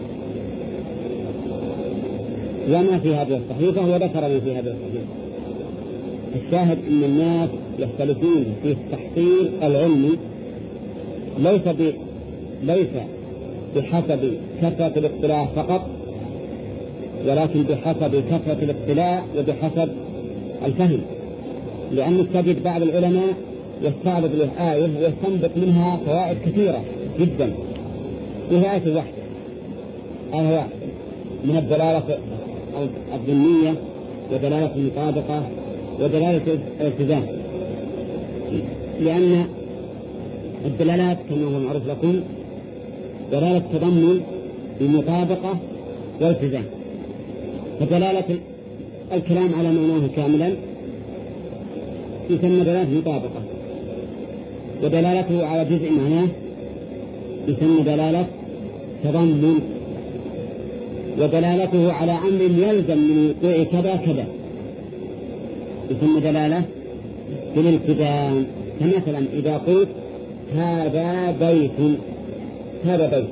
وما في هذه الصحيفة وذكر من في هذه الصحيفة. الشاهد أن الناس يختلفون في التحصيل العلمي ليس ب... ليس بحسب كثرة الاطلاع فقط، ولكن بحسب كثرة الاطلاع وبحسب الفهم. لأن تجد بعض العلماء يستعرض له آية ويستنبط منها فوائد كثيرة جدا، وهي آية واحدة، آية واحدة من الدلالة الضمنية ودلالة المطابقة ودلالة الالتزام. لأن الدلالات كما هو معروف لكم دلالة تضمن المطابقة والالتزام، فدلالة الكلام على معناه كاملا يسمى دلالة مطابقة، ودلالته على جزء معناه يسمى دلالة تضمن، ودلالته على أمر يلزم من وقوع كذا كذا يسمى دلالة بالالتزام. فمثلا إذا قلت هذا بيت، هذا بيت،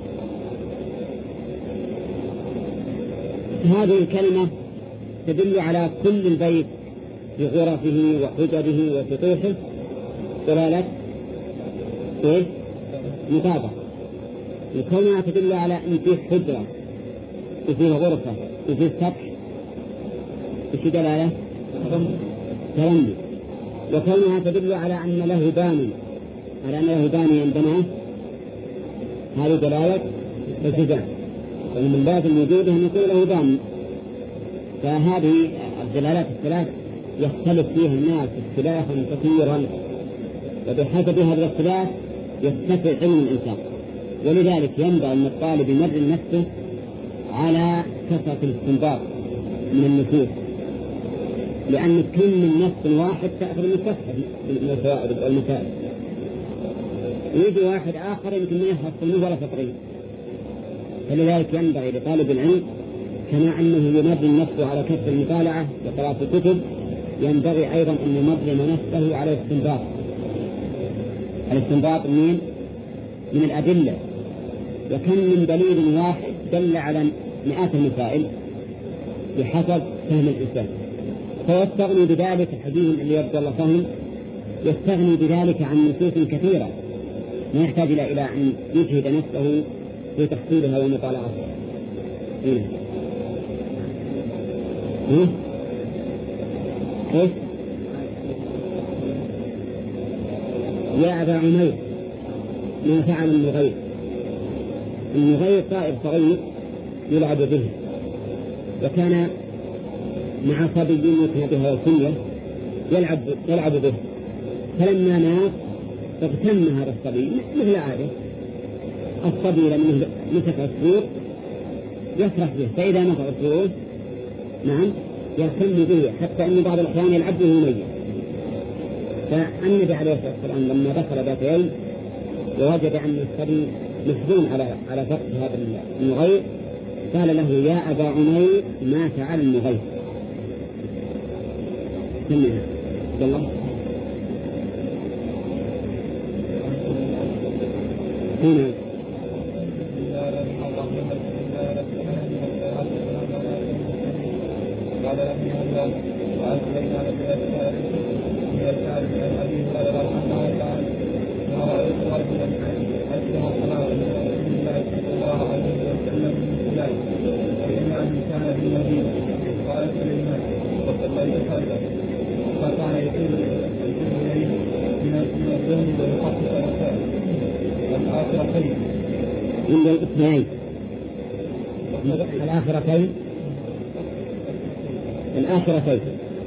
هذه الكلمة تدل على كل البيت بغرفه وحجره وسطوحه دلالة إيه؟ مطابقة. الكلمة تدل على أن فيه حجرة وفيه غرفة وفيه سطح، وفي دلالة ترمي. وكونها تدل على أن له باني، على أن له باني عندنا، هذه دلالة التزام، ومن لازم وجوده أن يكون له باني. فهذه الدلالات الثلاث يختلف فيها الناس اختلافا كثيرا، وبحسب هذا الاختلاف يستفيد علم الإنسان. ولذلك ينبغي أن الطالب يمرن نفسه على كثرة الاستنباط من النصوص، لأن كل من نص واحد تأخذ من كثرة من الفوائد والمسائل، ويجي واحد آخر يمكن ما يحصل منه ولا سطرين. فلذلك ينبغي لطالب العلم كما أنه يمرن نفسه على كثرة المطالعة وقراءة الكتب، ينبغي أيضا أن يمرن نفسه على الاستنباط. الاستنباط من من الأدلة، وكم من دليل واحد دل على مئات المسائل بحسب فهم الإنسان، فيستغني بذلك الحديث اللي يبدو الله فهم، يستغني بذلك عن نصوص كثيرة، ما يحتاج إلى أن يجهد نفسه في تحصيلها ومطالعتها. إيه؟ إيه؟ إيه؟ يا أبا عمير ما فعل النغير؟ النغير طائر صغير يلعب به، وكان مع صبي يكنى بها وكنية يلعب, يلعب به، فلما مات اغتم هذا الصبي مثل عاده. الصبي لما مسك عصفور يفرح به، فإذا مات عصفور نعم يهتم به، حتى أن بعض الأحيان يلعب به ميت. فالنبي عليه الصلاة والسلام لما دخل ذات يوم ووجد أن الصبي محزون على على فقد هذا النغير قال له يا أبا عمير ما فعل النغير؟ سمعها والله هنا قال رحمه الله وأسلمنا لك عند الاثنين الآخرتين الآخرتين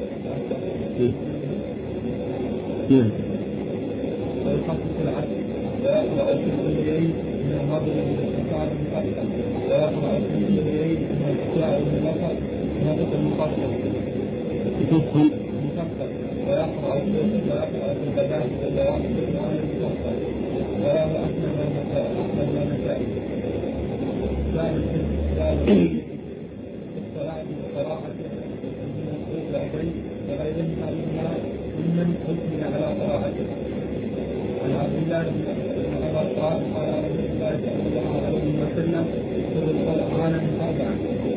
نعم. ويخصص العدل ويقرأ في الدنيين من هذا الاستقرار المقدم ويقرأ في الدنيين من الاشياء المنصر نقص المقدم تفهم مفصل ويقرأ في ويقرأ في البدائل واللوائح والقرآن المفصل وله أحسن المسائل أحسن المسائل ذلك ذلك الصلاة بقراءة من الصوت العبري وغيرهما مما ممن حكم على قراءته. عن عبد الله بن عمر قال قال رسول الله صلى الله عليه وسلم خذ القرآن من أربعة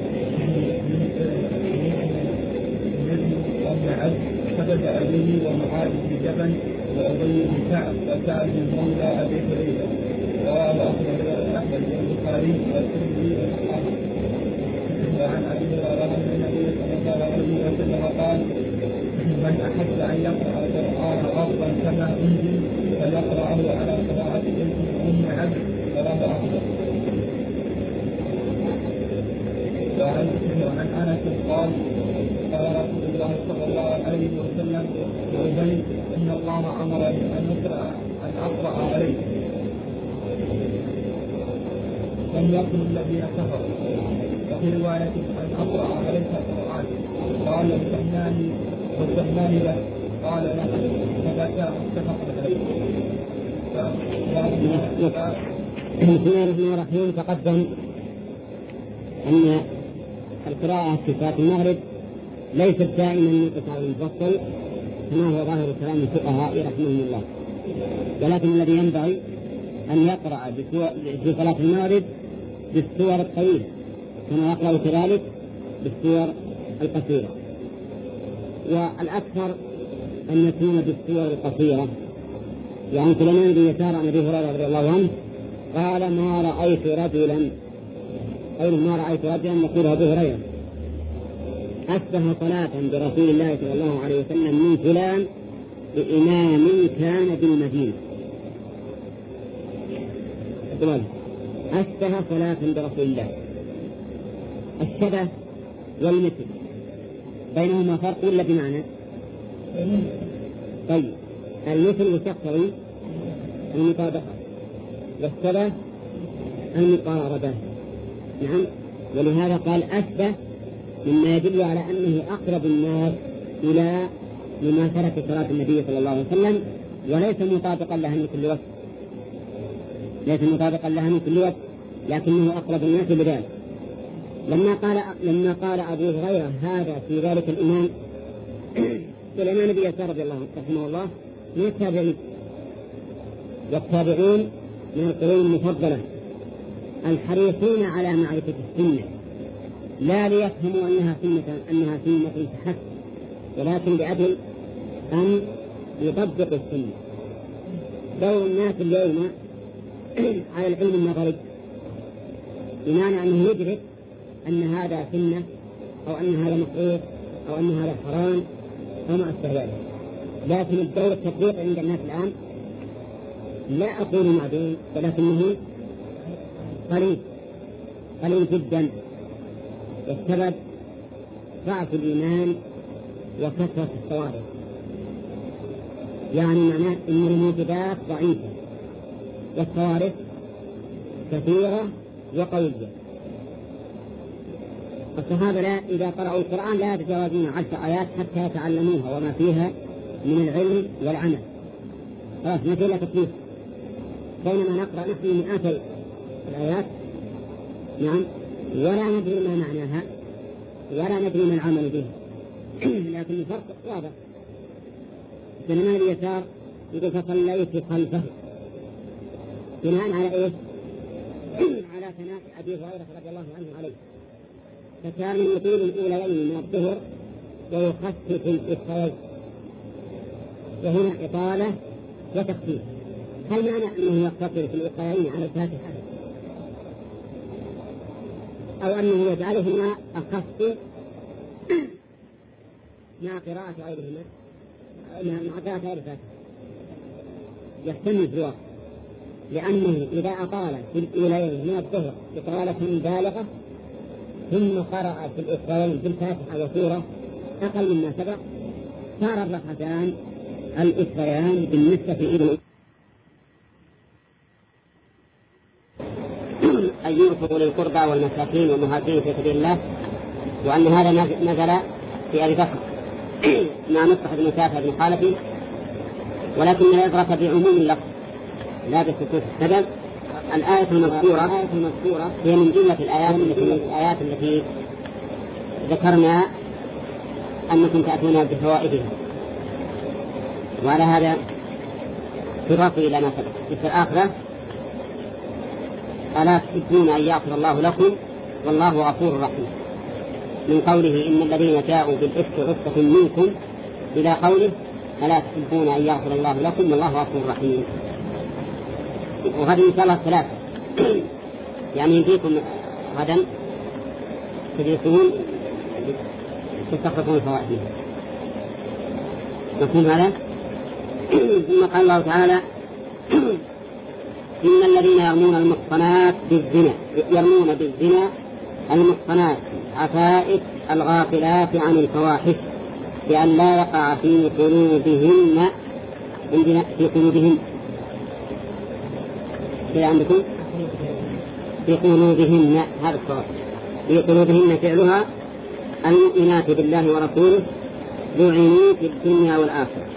من ابن عبد فبدأ به ومعاذ بن جبل وأبي بن كعب وسعد بن مولى أبي هريرة رواه أحمد والبخاري والترمذي والحاكم. وعن أبي هريرة أن النبي صلى الله عليه وسلم قال من أحب أن يقرأ القرآن غضا كما أنزل فليقرأه على قراءة أم عبد رواه أحمد. وعن عن أنس قال قال رسول الله صلى الله عليه وسلم لأبي إن الله أمرني أن أقرأ أن أقرأ عليه لم يكن الذين كفروا. وفي رواية أن أقرأ عليك القرآن قال الفنان والفنان له قال له فبكى متفق عليه. بسم الله الرحمن الرحيم. تقدم أن القراءة في صلاة المغرب ليست دائما منقطع المفصل كما هو ظاهر كلام الفقهاء رحمهم الله، ولكن الذي ينبغي أن يقرأ في صلاة المغرب بالسور الطويلة كما يقرأ كذلك بالسور القصيرة، والأكثر أن يكون بالسور القصيرة. يعني سليمان بن يسار عن أبي هريرة رضي الله عنه قال ما رأيت رجلا أي ما رأيت رجلا يقول أبو هريرة أشبه صلاة برسول الله صلى الله عليه وسلم من فلان بإمام كان بالمدينة. أشبه صلاة برسول الله. الشبه والمثل بينهما فرق ولا بمعنى؟ طيب المثل يقتضي المطابقة والشبه المقاربة. نعم. ولهذا قال أشبه مما يدل على أنه أقرب الناس إلى مماثلة صلاة النبي صلى الله عليه وسلم، وليس مطابقا لها من كل وقت ليس مطابقا لها من كل وقت لكنه أقرب الناس بذلك. لما قال لما قال أبو هريرة هذا في ذلك الإمام سليمان بن يسار رضي الله رحمه الله من التابعين، والتابعون من القرون المفضلة الحريصين على معرفة السنة، لا ليفهموا أنها سنة أنها سنة فحسب، ولكن لأجل أن يطبقوا السنة. دور الناس اليوم على العلم النظري بمعنى أنه يدرك أن هذا سنة أو أن هذا مكروه أو أن هذا حرام أو ما أشبه ذلك، لكن الدور التطبيق عند الناس الآن لا أقول معدوم ولكنه قليل قليل جدا. والسبب ضعف الإيمان وكثرة الصوارف، يعني معناه أن الموجودات ضعيفة والصوارف كثيرة وقوية. الصحابة لا إذا قرأوا القرآن لا يتجاوزون عشر آيات حتى يتعلموها وما فيها من العلم والعمل، خلاص ما فيه إلا تكليف. بينما نقرأ نحن مئات الآيات نعم ولا ندري ما معناها ولا ندري ما العمل بها لكن الفرق واضح. سليمان بن يسار يقول فصليت خلفه بناء على إيش؟ على ثناء أبي هريرة رضي الله عنه عليه، فكان يطيل الأوليين من الظهر ويخفف الأخرين، وهنا إطالة وتخفيف. هل معنى أنه يقتصر في الأخرين على الفاتحة أو أنه يجعلهما أخف مع قراءة غيرهما مع قراءة غير الفاتحة؟ يحتمل في الواقع، لأنه إذا أطال في الأولين من الظهر إطالة بالغة ثم قرأ في الأخرين بالفاتحة وسورة أقل مما سبق صار الركعتان الأخريان بالنسبة إلى أن ينفقوا للقربى والمساكين والمهاجرين في سبيل الله، وأن هذا نزل في أبي بكر مع مصطفى بن مسافر بن خالد، ولكن العبرة بعموم اللفظ لا بخصوص السبب. الآية المذكورة هي من جملة الآيات التي الآيات التي ذكرنا أنكم تأتون بفوائدها، وعلى هذا تضاف إلى ما سبق. في الآخرة ألا تحبون أن يغفر الله لكم والله غفور رحيم، من قوله إن الذين جاءوا بالإفك عصبة منكم إلى قوله ألا تحبون أن يغفر الله لكم والله غفور رحيم. وغدا إن شاء الله ثلاثة يعني يجيكم غدا تجلسون تستخرجون فوائد. مفهوم هذا؟ ثم قال الله تعالى إن الذين يرمون المحصنات بالزنا يرمون بالزنا المحصنات عفائف الغافلات عن الفواحش بأن لا يقع في قلوبهن في قلوبهن كذا عندكم في قلوبهن هذا الصواب في قلوبهن فعلها المؤمنات بالله ورسوله لعنوا في الدنيا والآخرة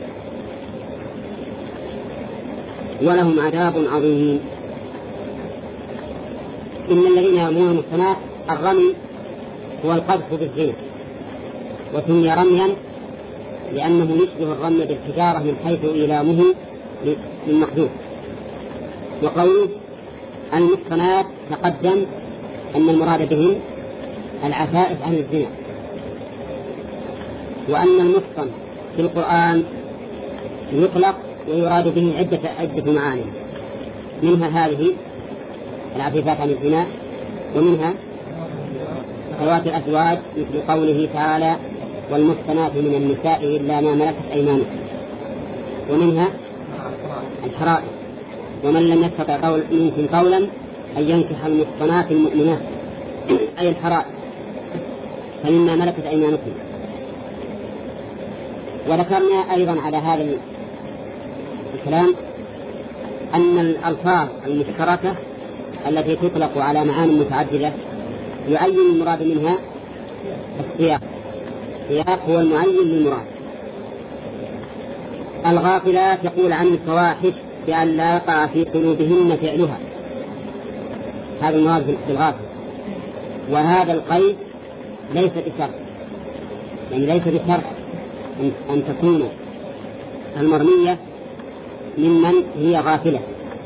ولهم عذاب عظيم. إن الذين يرمون المحصنات الرمي هو القذف بالزنا، وسمي رميا لأنه يشبه الرمي بالحجارة من حيث إيلامه للمحذوف. وقوله المحصنات تقدم أن المراد بهم العفائف عن الزنا، وأن المحصن في القرآن يطلق ويراد به عدة عدة معاني، منها هذه العفيفات عن الزنا، ومنها ذوات الأزواج مثل قوله تعالى والمحصنات من النساء إلا ما ملكت أيمانكم، ومنها الحرائر ومن لم يستطع قول منكم قولا أن ينكح المحصنات المؤمنات أي الحرائر فمما ملكت أيمانكم. وذكرنا أيضا على هذا الكلام أن الألفاظ المشتركة التي تطلق على معاني متعددة يعين المراد منها السياق، السياق هو المعين للمراد. الغافلات يقول عن الفواحش بأن لا يقع في قلوبهن فعلها، هذا المراد بالغافل. وهذا القيد ليس بشرط، يعني ليس بشرط أن تكون المرمية ممن هي غافلة،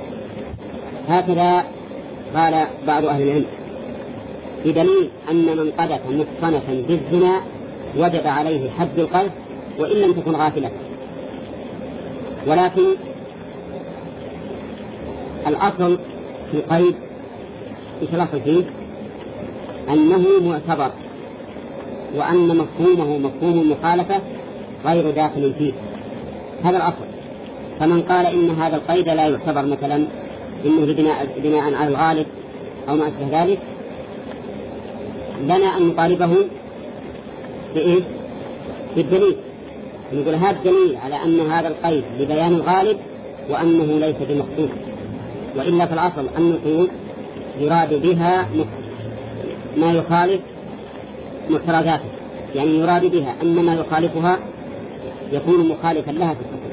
هكذا قال بعض أهل العلم، بدليل أن من قذف محصنة بالزنا وجب عليه حد القذف وإن لم تكن غافلة. ولكن الأصل في القيد إيش الأصل فيه؟ أنه معتبر، وأن مفهومه مفهوم المخالفة غير داخل فيه، هذا الأصل. فمن قال إن هذا القيد لا يعتبر مثلا إنه بناء, بناء على الغالب أو ما أشبه ذلك، لنا أن نطالبه بإيش؟ بالدليل، نقول هذا الدليل على أن هذا القيد لبيان الغالب وأنه ليس بمخصوص. وإلا في الأصل أن نقول يراد بها ما يخالف محترزاته، يعني يراد بها أن ما يخالفها يكون مخالفا لها في الحكم.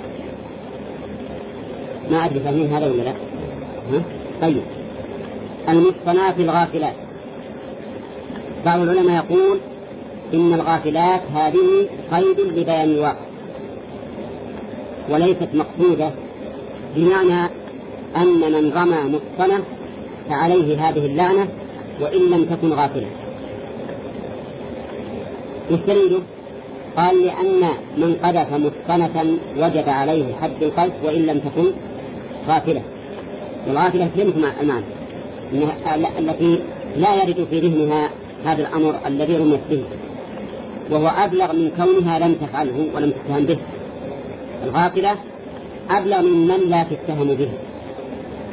ما أدري فاهمين هذا ولا لا؟ ها؟ طيب، المحصنات الغافلات، بعض العلماء يقول إن الغافلات هذه قيد لبيان الواقع وليست مقصودة، بمعنى أن من رمى محصنة فعليه هذه اللعنة وإن لم تكن غافلة. والدليل قال لأن من قذف محصنة وجب عليه حد القذف وإن لم تكن غافلة. والغافلة فهمتم المعنى التي لا يرد في ذهنها هذا الأمر الذي رمت به، وهو أبلغ من كونها لم تفعله ولم تتهم به. الغافلة أبلغ من من لا تتهم به،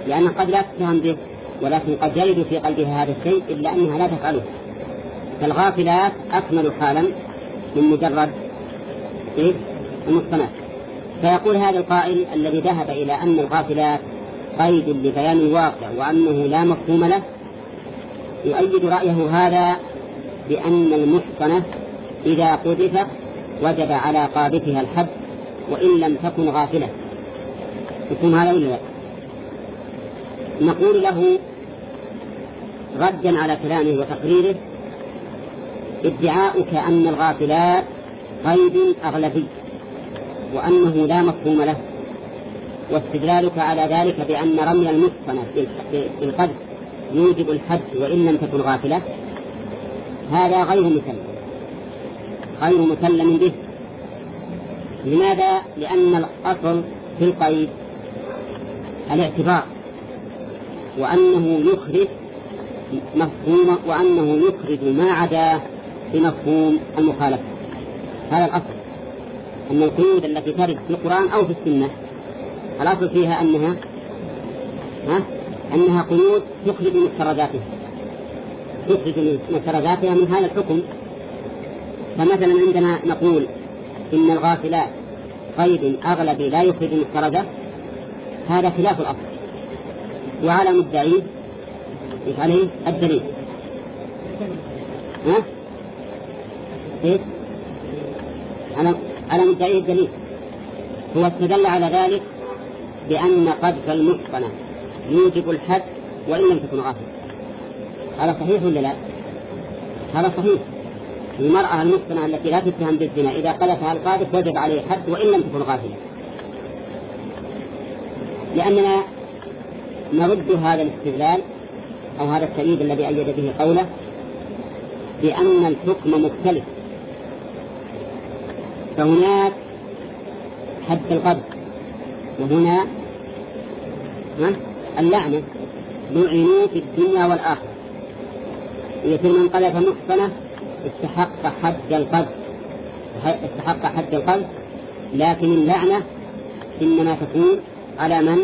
لأن قد لا تتهم به، ولكن قد يجد في قلبها هذا الشيء إلا أنها لا تفعله. فالغافلات أكمل حالا من مجرد إيه؟ المحصنات. فيقول هذا القائل الذي ذهب إلى أن الغافلات قيد لبيان الواقع وأنه لا مفهوم له، يؤيد رأيه هذا بأن المحصنة إذا قذفت وجب على قاذفها الحد وإن لم تكن غافلة. يكون هذا ولا لا؟ نقول له ردا على كلامه وتقريره: ادعاؤك أن الغافلات قيد أغلبي وأنه لا مفهوم له، واستدلالك على ذلك بأن رمي المحصنة بالقذف يوجب الحد وإن لم تكن غافلة، هذا غير مسلم غير مسلم به. لماذا؟ لأن الأصل في القيد الاعتبار، وأنه يخرج مفهوم وأنه يخرج ما عدا بمفهوم المخالفة. هذا الأصل، أن القيود التي ترد في القرآن أو في السنة الأصل فيها أنها ها؟ أنها قيود تخرج مفترضاتها تخرج مفترضاتها من هذا الحكم. فمثلا عندنا نقول إن الغافلات قيد أغلبي لا يخرج مفترضه، هذا خلاف الأصل، وعلى مدعيه إيش عليه الدليل؟ ها؟ إيه؟ على على مدعيه الدليل. هو استدل على ذلك بأن قذف المحصنة يوجب الحد وإن لم تكن غافلة. هذا صحيح ولا لا؟ هذا صحيح. المرأة المحصنة التي لا تتهم بالزنا إذا قذفها القاذف وجب عليه الحد وإن لم تكن غافلة، لأننا نرد هذا الاستدلال أو هذا التأييد الذي أيد به قوله بأن الحكم مختلف. فهناك حد القذف وهنا اللعنة، لعنوا في الدنيا والآخرة. يتم من قذف محصنة استحق حد القذف استحق حد القذف لكن اللعنة إنما تكون على من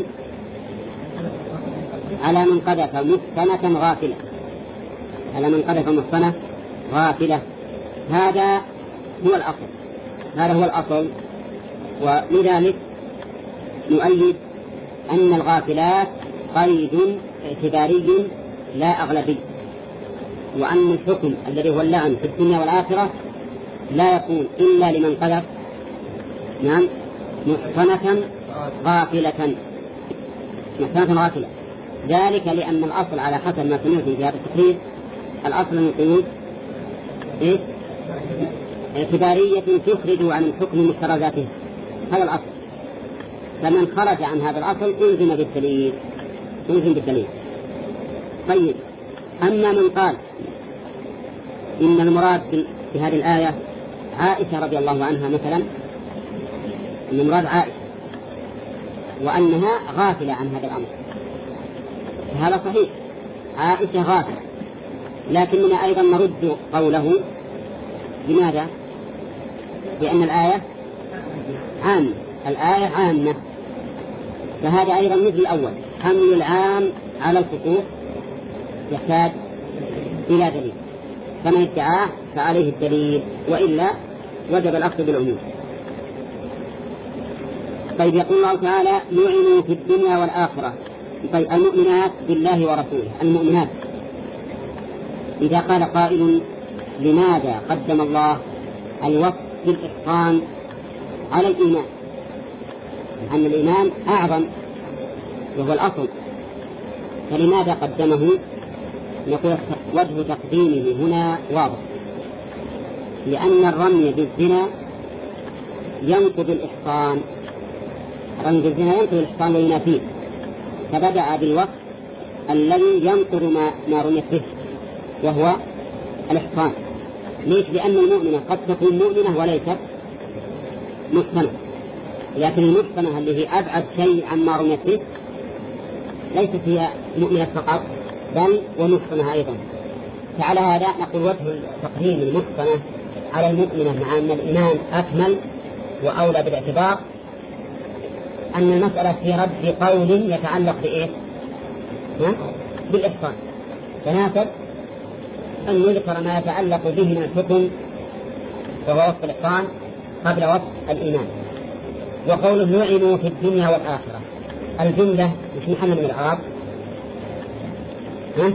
على من قذف محصنة غافلة على من قذف محصنة غافلة. هذا هو الأصل هذا هو الأصل ولذلك نؤيد أن الغافلات قيد اعتباري لا أغلبي، وأن الحكم الذي هو اللعن في الدنيا والآخرة لا يكون إلا لمن قذف نعم محصنة غافلة محصنة غافلة. ذلك لأن الأصل على حسب ما سمعتم في هذا التقرير الأصل من القيود إيه؟ اعتبارية تخرج عن الحكم مفترضاته، هذا الأصل. فمن خرج عن هذا الأصل ألزم بالدليل ألزم بالدليل. طيب، أما من قال إن المراد في هذه الآية عائشة رضي الله عنها مثلا، إن المراد عائشة وأنها غافلة عن هذا الأمر، فهذا صحيح، عائشة غافلة، لكننا أيضا نرد قوله. لماذا؟ لأن الآية عامة الآية عامة فهذا أيضا مثل الأول، حمل العام على الخصوص يحتاج إلى دليل، فمن ادعاه فعليه الدليل وإلا وجب الأخذ بالعموم. طيب، يقول الله تعالى لعنوا في الدنيا والآخرة. طيب، المؤمنات بالله ورسوله، المؤمنات إذا قال قائل لماذا قدم الله الوصف بالإحصان على الإيمان، أن الإيمان أعظم وهو الأصل، فلماذا قدمه؟ نقول وجه تقديمه هنا واضح، لأن الرمي بالزنا ينقض الإحصان الرمي بالزنا ينقض الإحصان وينافيه، فبدأ بالوصف الذي ينقض ما, ما رميت به وهو الإحصان. ليش؟ لأن المؤمنة قد تكون مؤمنة وليست محصنة، لكن المحصنة اللي هي أبعد شيء عما رميت به ليست هي مؤمنة فقط بل ومحصنة أيضا. فعلى هذا نقول وجه تقديم المحصنة على المؤمنة مع أن الإيمان أكمل وأولى بالاعتبار أن المسألة في رد قول يتعلق بإيه؟ بالإحصان، تناسب أن يذكر ما يتعلق به من الحكم وهو وصف الإحصان قبل وصف الإيمان. وقوله لعنوا في الدنيا والآخرة، الجملة مش محل من الإعراب؟ ها؟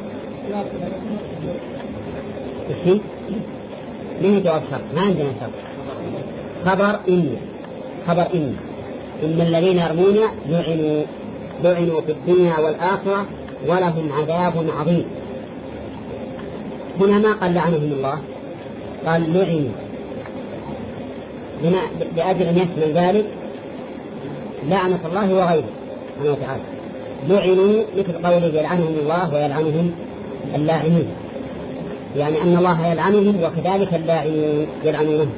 إيش؟ من جواب شرط؟ ما عندنا شرط. خبر إن، خبر إن إن الذين يرمون لعنوا، لعنوا في الدنيا والآخرة ولهم عذاب عظيم. هنا ما قال لعنهم الله، قال لعنوا لأجل أن يشمل ذلك لعنة الله وغيره سبحانه وتعالى. لعنوا مثل قوله يلعنهم الله ويلعنهم اللاعنون، يعني أن الله يلعنهم وكذلك اللاعنون يلعنونه.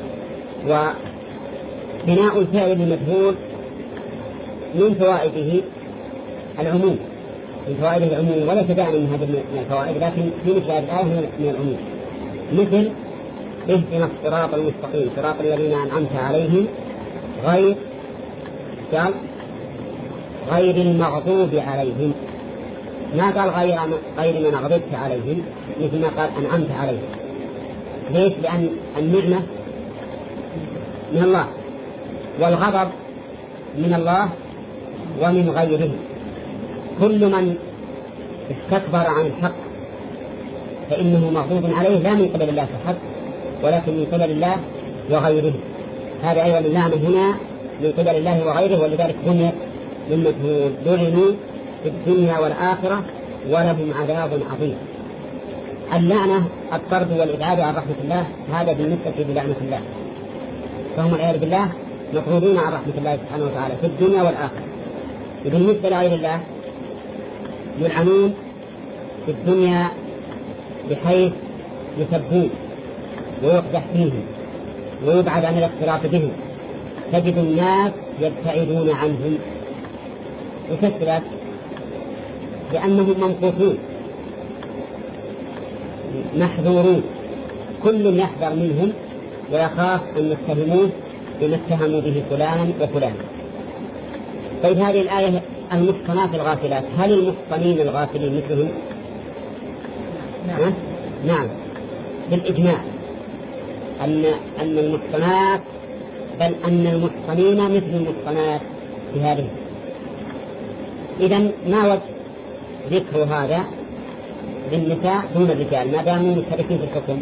وبناء الفعل المجهول من فوائده العموم، من فوائد العموم، ولا تداعي من هذه الفوائد، لكن في مثل هذه الآية من العموم، مثل اهدنا الصراط المستقيم صراط الذين أنعمت عليهم غير قال غير المغضوب عليهم، ما قال غير غير من غضبت عليهم مثل ما قال أنعمت عليهم. ليش؟ لأن النعمة من الله والغضب من الله ومن غيره. كل من استكبر عن الحق فإنه مغضوب عليه، لا من قبل الله فحسب ولكن من قبل الله وغيره. هذا أيضا اللعنة هنا من قبل الله وغيره، ولذلك بني من مجهول لعنوا في الدنيا والآخرة ولهم عذاب عظيم. اللعنة الطرد والإبعاد عن رحمة الله، هذا بالنسبة للعنة الله، فهم والعياذ بالله مطرودون عن رحمة الله سبحانه وتعالى في الدنيا والآخرة. وبالنسبة لغير الله يلعنون في الدنيا بحيث يسبون ويقدح فيهم ويبعد عن الاختلاط بهم، تجد الناس يبتعدون عنهم. وكثرت لأنهم ممقوتون محذورون، كل يحذر منهم ويخاف أن يتهموه بما اتهموا به فلانا وفلانا. طيب هذه الآية المحصنات الغافلات، هل المحصنين الغافلين مثلهم؟ نعم, نعم. بالإجماع أن أن المحصنات بل أن المحصنين مثل المحصنات في هذه. إذن ما وجه ذكر هذا للنساء دون الرجال ما داموا مشتركين في الحكم؟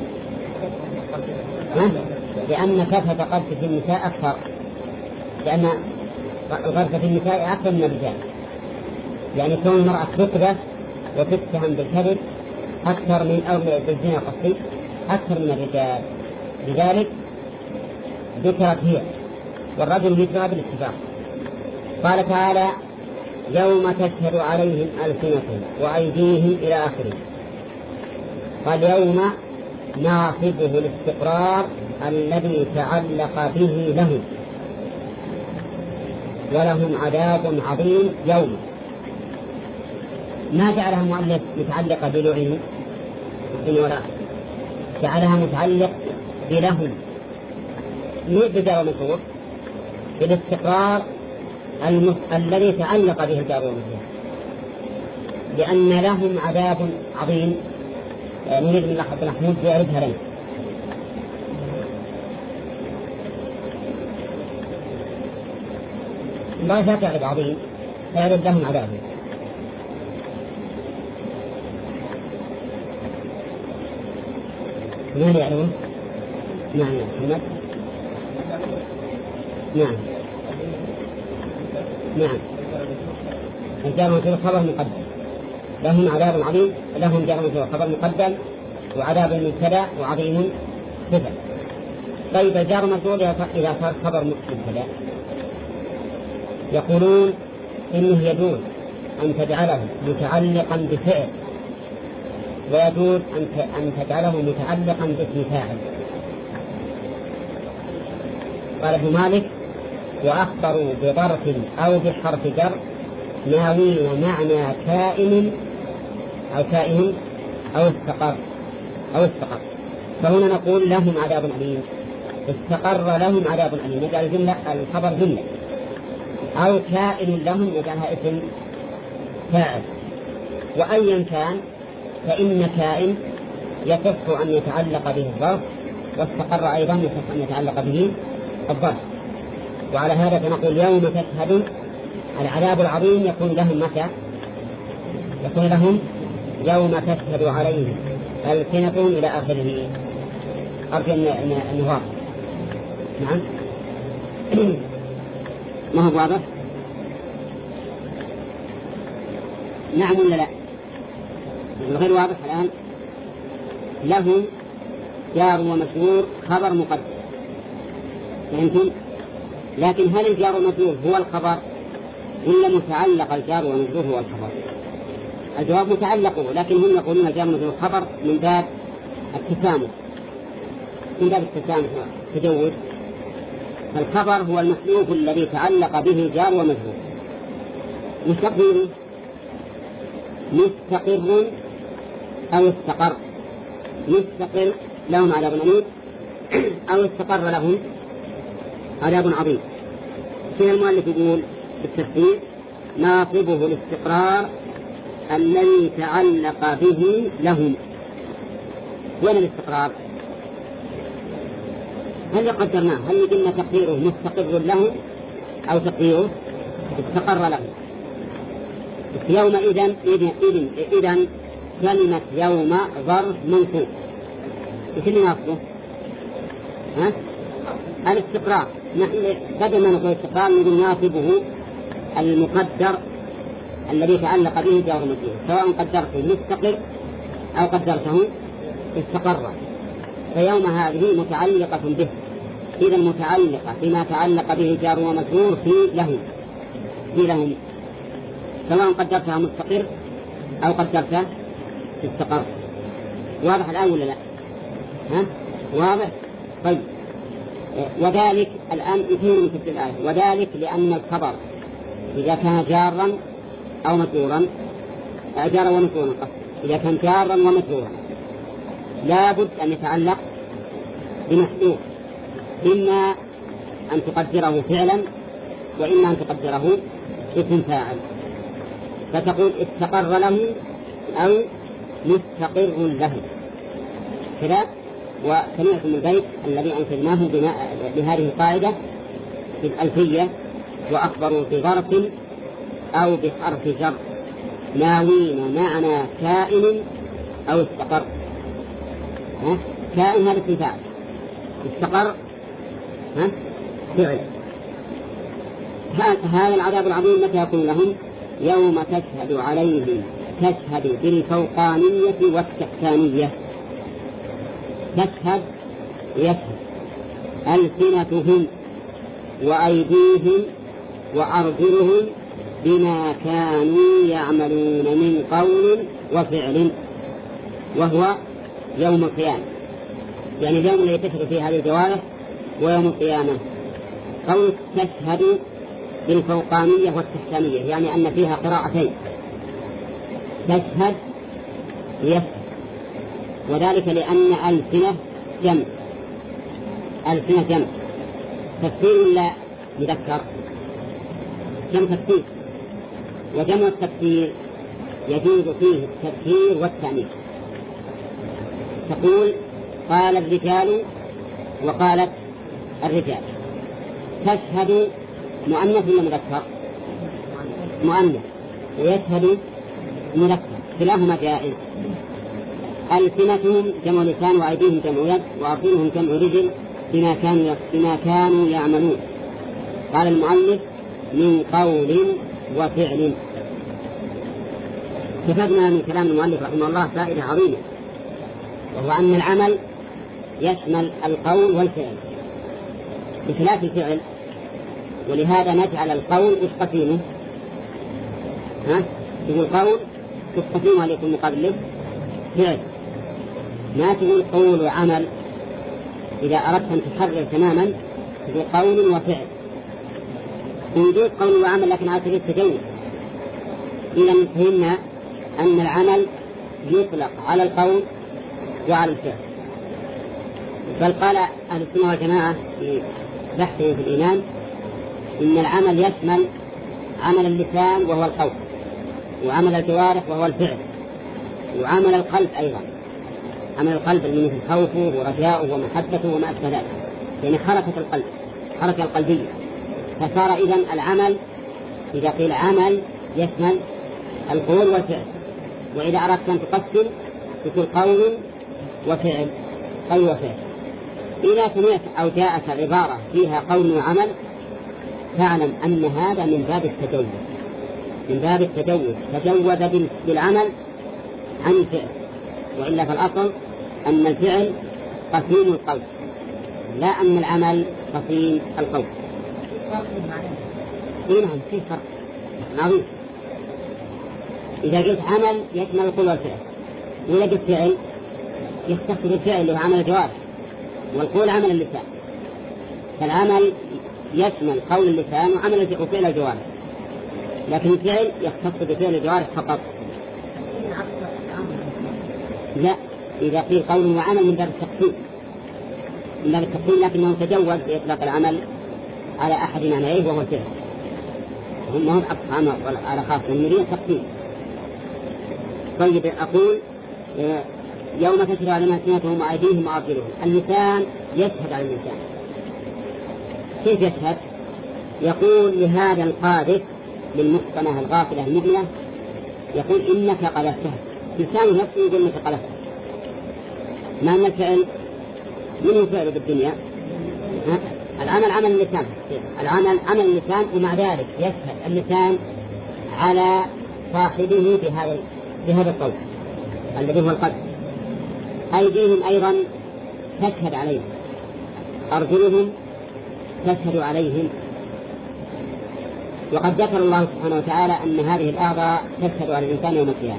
لأن كثرة قذف في النساء أكثر، لأن القذف في النساء أكثر من الرجال، يعني كون المرأة تقذف وتتهم بالكذب أكثر من أو بالزنا قصدي أكثر من الرجال، لذلك ذكرت هي، والرجل ذكر بالاتفاق. قال تعالى يوم تشهد عليهم ألسنتهم وأيديهم إلى آخره. قال يوم ناصبه الاستقرار الذي تعلق به لهم ولهم عذاب عظيم يوم. ما جعلها مؤلف متعلقة بلعنوا ولا جعلها متعلق بلهم، مو بجار ومجرور، بالاستقرار المس... الذي تعلق به الجار ومجرور، لأن لهم عذاب عظيم. نريد من الله عبد محمود يعرفها لنا. الله لا تعرف عظيم، فيعرف لهم عذاب. من يعلمون؟ نعم يا محمد. نعم نعم. الجار والمجرور خبر مقدم، لهم عذاب عظيم، لهم جار والمجرور خبر مقدم وعذاب مبتدأ وعظيم صفة. طيب الجار والمجرور إذا صار خبر مبتدأ يقولون إنه يجوز أن تجعله متعلقا بفعل ويجوز أن تجعله متعلقا باسم فاعل. قال ابن مالك وأخبروا بظرف أو بحرف جر ناوين معنى كائن أو كائن أو استقر أو استقر. فهنا نقول لهم عذاب أليم، استقر لهم عذاب أليم نجعل جملة الخبر جملة، أو كائن لهم نجعلها اسم فاعل. وأيا كان فإن كائن يصح أن يتعلق به الظرف، واستقر أيضا يصح أن يتعلق به الظرف. وعلى هذا فنقول يوم تشهد العذاب العظيم يكون لهم متى؟ يكون لهم يوم تشهد عليهم ألسنتهم إلى آخره. أرجو أن واضح. نعم. ما هو واضح؟ نعم ولا لا؟ غير واضح الآن. له جار ومجرور خبر مقدم، فهمتم؟ لكن هل الجار والمجرور هو الخبر ولا متعلق الجار والمجرور هو الخبر؟ الجواب متعلقه، لكن هم يقولون الجار والمجرور خبر من باب التسامح، من باب التسامح تجوز. فالخبر هو المحذوف الذي تعلق به جار ومجرور. مستقر مستقر أو استقر. مستقر لهم عذاب أليم أو استقر لهم عذاب عظيم. فيها المؤلف يقول بالتفسير ناصبه الاستقرار الذي تعلق به لهم. وين الاستقرار؟ هل قدرناه؟ هل قلنا تقديره مستقر لهم أو تقديره استقر لهم؟ يومئذ إذن إذن كلمة يوم ظرف منصوب، إيش اللي ناصبه؟ ها؟ الاستقرار. نحن بدل ما نقول استقرار نقول ناصبه المقدر الذي تعلق به جار ومجرور، سواء قدرته مستقر أو قدرته استقر. فيوم هذه متعلقة به، إذا متعلقة بما تعلق به جار ومجرور في لهم في لهم سواء قدرتها مستقر أو قدرتها استقر. واضح الآن ولا لا؟ ها؟ واضح؟ طيب. وذلك الآن اثنين من تلك الآية. وذلك لأن الخبر إذا كان جارا أو مجرورا، جارا ومجرورا قصد، إذا كان جارا ومجرورا لابد أن يتعلق بمحذوف، إما أن تقدره فعلا وإما أن تقدره اسم فاعل. فتقول استقر له أو مستقر له كذا. وسمعتم البيت الذي أنشدناه بهذه القاعدة في الألفية: وأخبروا بظرف أو بحرف جر ناوين معنى كائن أو استقر. ها؟ كائن هذا اسم فاعل، استقر ها؟ فعل. هذا العذاب العظيم متى يكون لهم؟ يوم تشهد عليهم، تشهد بالفوقانية والتحتانية. تشهد يشهد ألسنتهم وأيديهم وأرجلهم بما كانوا يعملون من قول وفعل، وهو يوم القيامة، يعني اليوم الذي تشهد فيه هذه الجوارح ويوم القيامة. قول تشهد بالفوقانية والتحتانية يعني أن فيها قراءتين، تشهد يشهد، وذلك لأن ألسنة جمع، ألسنة جمع تكسير لا مذكر، جمع تكسير، وجمع التكسير يجوز فيه التذكير والتأنيث. تقول قال الرجال وقالت الرجال. تشهد مؤنث ولا مذكر؟ مؤنث. ويشهد مذكر، كلاهما جائز. ألسنتهم جمع لسان وأيديهم جمع يد وأرجلهم جمع رجل بما كانوا بما كانوا يعملون. قال المؤلف من قول وفعل. استفدنا من كلام المؤلف رحمه الله فائدة عظيمة، وهو أن العمل يشمل القول والفعل بخلاف الفعل. ولهذا نجعل القول إيش قسيمه؟ ها؟ تقول قول تقسيمه ليكون مقابل فعل، ما تقول قول وعمل. إذا أردت أن تحرر تماما تقول قول وفعل وجود قول وعمل، لكن على سبيل التجوز. إذا فهمنا أن العمل يطلق على القول وعلى الفعل. بل قال أهل السنة والجماعة في بحثهم في الإيمان إن العمل يشمل عمل اللسان وهو القول، وعمل الجوارح وهو الفعل، وعمل القلب أيضا، عمل القلب اللي مثل خوفه ورجاؤه ومحبته وما أشبه ذلك، يعني حركة القلب، حركة القلبية. فصار إذن العمل إذا قيل عمل يشمل القول والفعل، وإذا أردت أن تقسم تقول قول وفعل، قول وفعل. إذا سمعت أو جاءت عبارة فيها قول وعمل فاعلم أن هذا من باب التجوز، من باب التجوز، تجوز بالعمل عن الفعل، وإلا فالأصل أن الفعل قسيم القول، لا أن العمل قسيم القول. إيه نعم، في فرق عظيم. إذا قلت عمل يشمل القول والفعل، وإذا قلت فعل يختص بالفعل اللي هو عمل الجوارح، والقول عمل اللسان. فالعمل يشمل قول اللسان وعمل وفعل الجوارح، لكن الفعل يختص بفعل الجوارح فقط. لا، إذا قيل قول وعمل من باب التقسيم، من باب التقسيم، لكنه تجوز بإطلاق العمل على أحد معنيه وهو الفعل. هم هم أقسام على خاص المريد تقسيم. طيب أقول يوم تشهد عليهم ألسنتهم وأيديهم وأرجلهم. اللسان يشهد على اللسان. كيف يشهد؟ يقول لهذا القاذف للمحصنة الغافلة المؤمنة، يقول إنك قذفته، لسان نفسه يقول إنك قذفته. ما أن الفعل منه فعل بالدنيا، العمل عمل اللسان، العمل عمل اللسان، ومع ذلك يشهد اللسان على صاحبه بهذا بهذا القول الذي هو القلب. أيديهم أيضا تشهد عليهم، أرجلهم تشهد عليهم. وقد ذكر الله سبحانه وتعالى أن هذه الأعضاء تشهد على الإنسان يوم القيامة،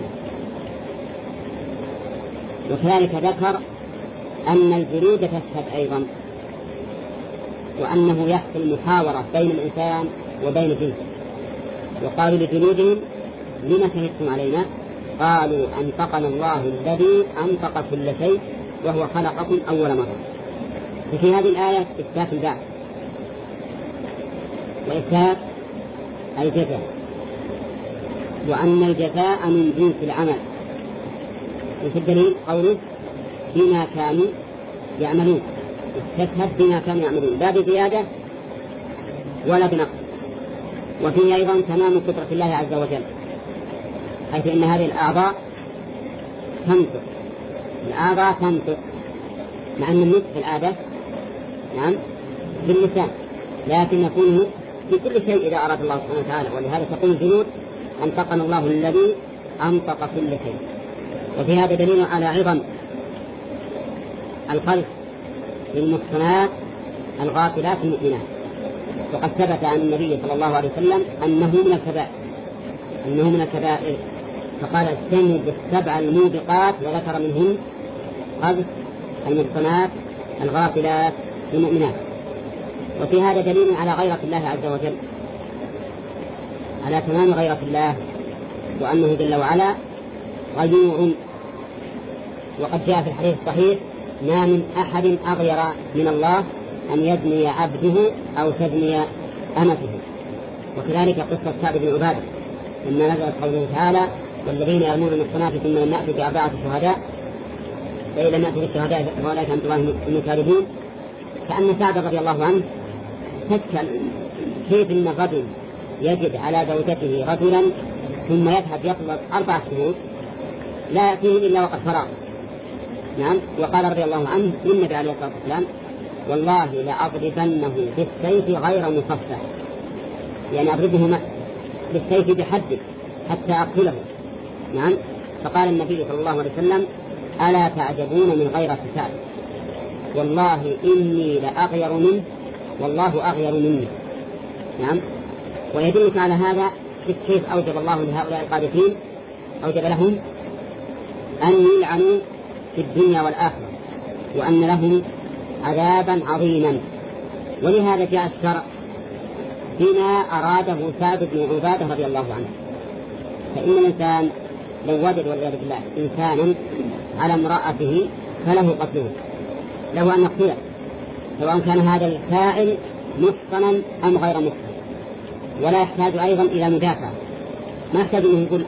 وكذلك ذكر أن الجلود تشهد أيضا، وأنه يحصل محاورة بين الإنسان وبين جنسه. وقالوا لجلودهم لما شهدتم علينا؟ قالوا أنطقنا الله الذي أنطق كل شيء وهو خلقكم أول مرة. وفي هذه الآية إثبات البعث وإثبات الجزاء، وأن الجزاء من جنس العمل. وفي الدليل قوله بما كانوا يعملون، تشهد بما كانوا يعملون، لا بزيادة ولا بنقص. وفيه أيضا تمام قدرة الله عز وجل، حيث إن هذه الأعضاء تنطق، الأعضاء تنطق، مع أن النطق في العادة نعم باللسان، لكن يكون في كل شيء إذا أراد الله سبحانه وتعالى. ولهذا تقول الجلود أنطقنا الله الذي أنطق كل شيء. وفي هذا دليل على عظم القذف للمحصنات الغافلات المؤمنات. وقد ثبت عن النبي صلى الله عليه وسلم أنه من الكبائر، أنه من الكبائر، فقال اجتنبوا بالسبع الموبقات، وذكر منهم قذف المحصنات الغافلات المؤمنات. وفي هذا دليل على غيرة الله عز وجل، على تمام غيرة الله، وأنه جل وعلا غيور. وقد جاء في الحديث الصحيح ما من أحد أغير من الله أن يزني عبده أو تزني أمته. وكذلك قصة سعد بن عبادة لما نزلت قوله تعالى والذين يرمون المحصنات ثم لم يأتوا بأربعة شهداء فإذا لم يأتوا بالشهداء فأولئك هم الله الكاذبون. كأن سعد رضي الله عنه تذكر كيف أن الرجل يجد على زوجته رجلا ثم يذهب يطلب أربع شهود لا يأتيه إلا وقد فرغ. نعم. وقال رضي الله عنه للنبي عليه الصلاة والسلام والله لأضربنه بالسيف غير مصفح، يعني أضربه بالسيف بحده حتى أقتله. نعم. فقال النبي صلى الله عليه وسلم ألا تعجبون من غير قتال، والله إني لأغير منه والله أغير مني. نعم. ويدلك على هذا كيف أوجب الله لهؤلاء القاذفين، أوجب لهم أن يلعنوا في الدنيا والآخرة، وأن لهم عذابا عظيما. ولهذا جاء الشرع بما أراده سعد بن عبادة رضي الله عنه. فإن الإنسان لو وجد والعياذ بالله إنسانا على امرأته فله قتله، له أن يقتله، سواء كان هذا الفاعل محصنا أم غير محصن. ولا يحتاج أيضا إلى مدافع، ما يحتاج أنه يقول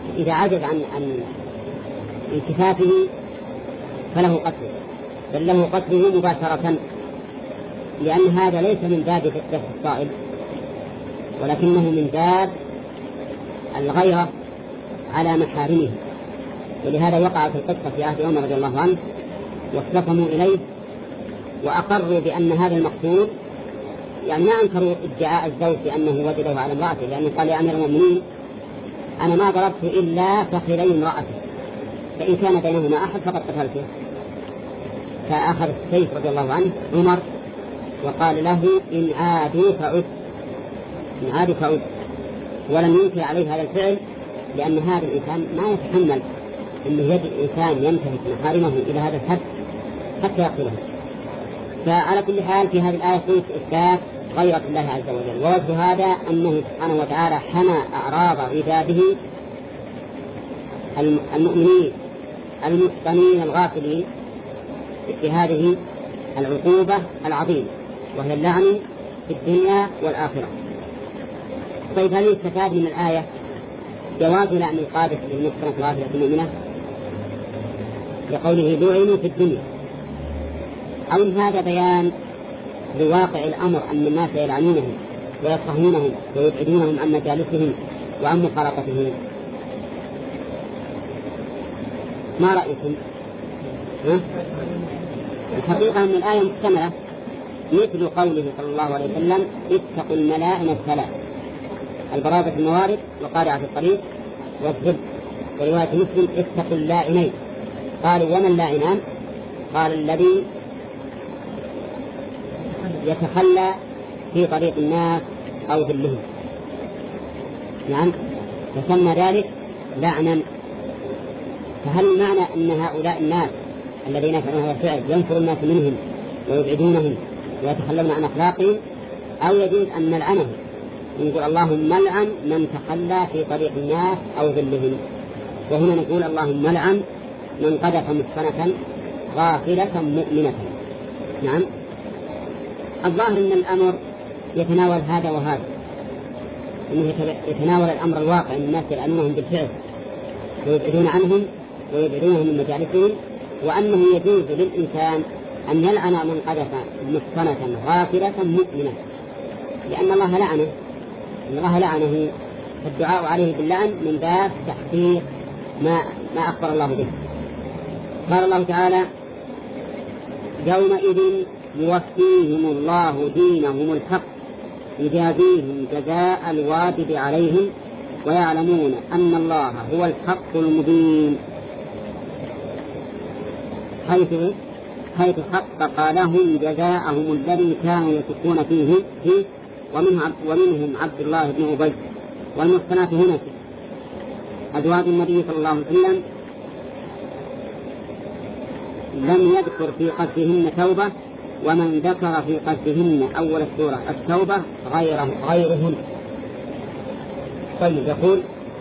إذا عجز عن عن انكفافه فله قتله، بل له قتله مباشرة، لأن هذا ليس من باب دفع الصائل ولكنه من باب الغيرة على محارمه. ولهذا وقع في القصة في عهد عمر رضي الله عنه واختصموا إليه وأقروا بأن هذا المقتول، يعني ما أنكروا ادعاء الزوج بأنه وجده على امرأته، لأنه قال يا أمير المؤمنين أنا ما ضربت إلا فخذي امرأته، فإن كان بينهما أحد فقد قتلته. فأخذ السيف رضي الله عنه عمر وقال له إن عادوا فعد، إن عادوا فعد، ولم ينكر عليه هذا الفعل، لأن هذا الإنسان ما يتحمل أن يد الإنسان ينتهك محارمه إلى هذا الحد حتى يقتله. فعلى كل حال في هذه الآية قلت إثبات غيرة الله عز وجل، ووجه هذا أنه سبحانه وتعالى حمى أعراض عباده المؤمنين المحسنين الغافلين في هذه العقوبة العظيمة وهي اللعن في الدنيا والآخرة. طيب هل يستفاد من الآية جواز لعن القاذف للمحسنة الغافلة المؤمنة لقوله لعنوا في الدنيا، أو إن هذا بيان لواقع الأمر أن الناس يلعنونهم ويكرهونهم ويبعدونهم عن مجالسهم وعن مخالطتهم؟ ما رأيكم؟ ها؟ الحقيقة أن الآية محتملة، مثل قوله صلى الله عليه وسلم اتقوا الملائن الثلاث: البراءة في الموارد وقارعة في الطريق والذب. ورواية مسلم اتقوا اللائنين. قالوا وما اللائنان؟ قال الذي يتخلى في طريق الناس أو ذلهم، نعم، فسمى ذلك لعنا. فهل معنى أن هؤلاء الناس الذين يفعلون هذا الفعل ينفر الناس منهم ويبعدونهم ويتخلون عن أخلاقهم، أو يجوز أن نلعنهم نقول اللهم لعن من تخلى في طريق الناس أو ذلهم؟ وهنا نقول اللهم لعن من قذف محصنة غافلة مؤمنة. نعم، الظاهر أن الأمر يتناول هذا وهذا، إنه يتناول الأمر الواقع أن الناس يلعنونهم بالفعل ويبعدون عنهم ويبعدونهم من مجالسهم، وأنه يجوز للإنسان أن يلعن من قذف محصنة غافلة مؤمنة، لأن الله لعنه إن الله لعنه، فالدعاء عليه باللعن من باب تحقيق ما ما أخبر الله به. قال الله تعالى يومئذ يوفيهم الله دينهم الحق يجازيهم جزاء الواجب عليهم ويعلمون أن الله هو الحق المبين، حيث حيث حقق لهم جزاءهم الذي كانوا يشكون فيه فيه ومنهم, ومنهم عبد الله بن أبي. والمحصنات هنا أزواج النبي صلى الله عليه وسلم لم يذكر في قصدهن توبة، ومن ذكر في قصدهن أول السورة التوبة غيره غيرهن. طيب يقول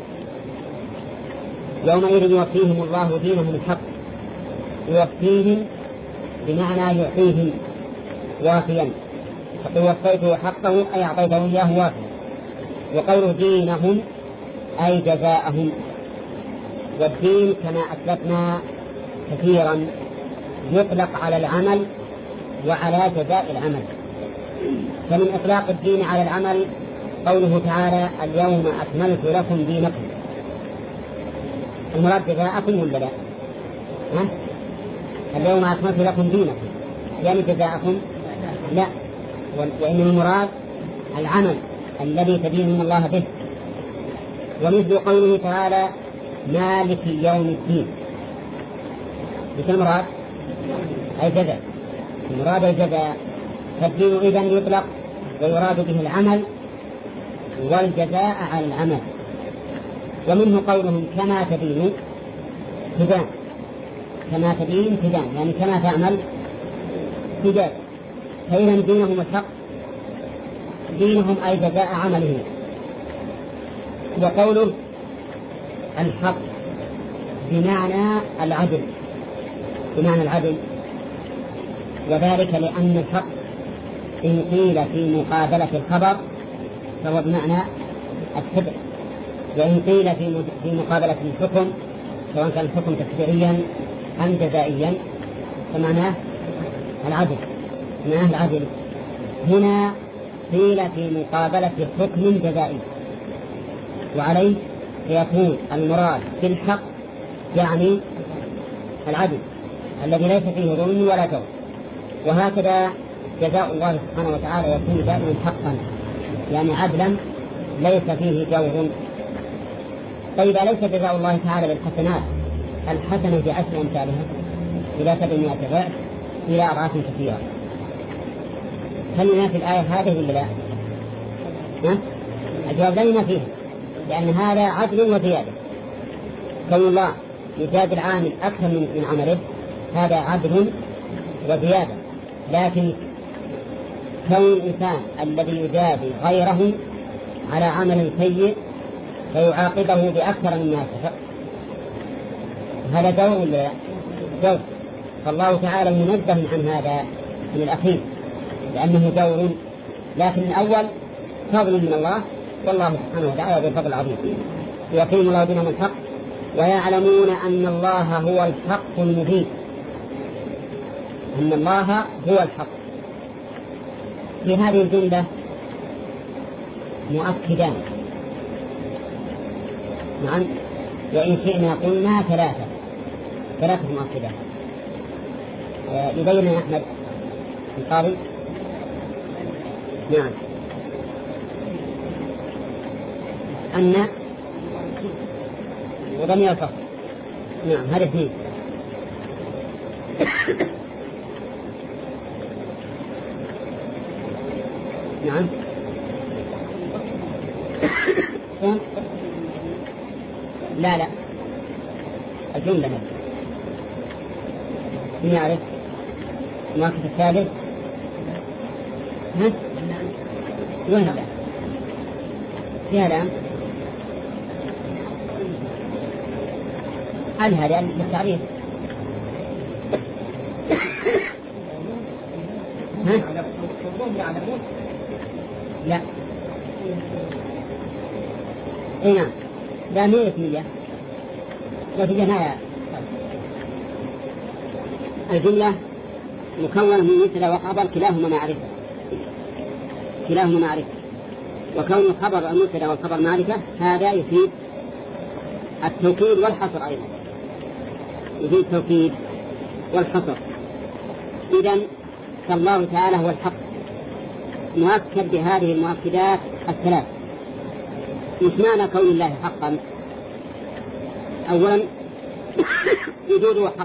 يومئذ يوفيهم الله دينهم الحق. يوفيهم بمعنى يعطيهم وافيا، فقد وفيته حقه أي أعطيته إياه وافيا. وقوله دينهم أي جزاءهم. والدين كما أثبتنا كثيرا يطلق على العمل وعلى جزاء العمل. فمن إطلاق الدين على العمل قوله تعالى اليوم أكملت لكم دينكم، المراد جزاءكم ولا لا؟ ها؟ اليوم أكملت لكم دينكم يعني جزاءكم؟ لا، وإن المراد العمل الذي تدينهم الله به. ومثل قوله تعالى مالك يوم الدين، مثل المراد أي جزاء، المراد الجزاء. فالدين إذن يطلق ويراد به العمل والجزاء على العمل. ومنه قولهم كما تدين تدان، كما تدين تدان يعني كما تعمل تدان. فإذا دينهم الحق، دينهم أي جزاء عملهم. وقوله الحق بمعنى العدل، بمعنى العدل، وذلك لأن الحق إن قيل في مقابلة الخبر فهو بمعنى الصدق، وإن قيل في مقابلة الحكم سواء كان الحكم تشريعيا أم جزائيا فمعناه العدل، معناه العدل. هنا قيل في مقابلة حكم جزائي، وعليه يكون المراد بالحق يعني العدل الذي ليس فيه ظلم ولا جور. وهكذا جزاء الله سبحانه وتعالى يكون دائما حقا يعني عدلا ليس فيه جور. طيب أليس جزاء الله تعالى بالحسنات الحسنة بعشر أمثالها إلى سبعمائة ضعف إلى أضعاف كثيرة؟ هل ينافي الآية هذه ولا لا؟ ها؟ الجواب لا ينافيها، لأن هذا عدل وزيادة. كون الله يجازي العامل أكثر من عمله هذا عدل وزيادة، لكن كون الإنسان الذي يجازي غيره على عمل سيء فيعاقبه بأكثر مما يستحق هذا جور ولا جور؟ فالله تعالى منزه عن هذا من الأخير لأنه جور، لكن الأول فضل من الله، والله سبحانه وتعالى ذو فضل عظيم. يقيم الله دينهم الحق ويعلمون أن الله هو الحق المبين، أن الله هو الحق. في هذه الجملة مؤكدان، نعم، وإن شئنا قلنا ثلاثة ثلاثة مؤكدات. يبين أحمد القاضي. نعم، أن وضمير الفصل. نعم، هذا اثنين. نعم. لا لا الجملة هذه من يعرف المؤكد الثالث؟ ها؟ وين هذا؟ فيها الآن هل هذا بالتعريف؟ ها؟ لا اي نعم، لا مية مية وفي جناية. الجملة مكونة من مبتدأ وخبر كلاهما معرفة، كلاهما معرفة، وكون الخبر المبتدأ والخبر معرفة هذا يفيد التوكيد والحصر أيضا، يفيد التوكيد والحصر. إذن فالله تعالى هو الحق مؤكد بهذه المؤكدات الثلاث. مش معنى كون الله حقا؟ أولا وجوده حق،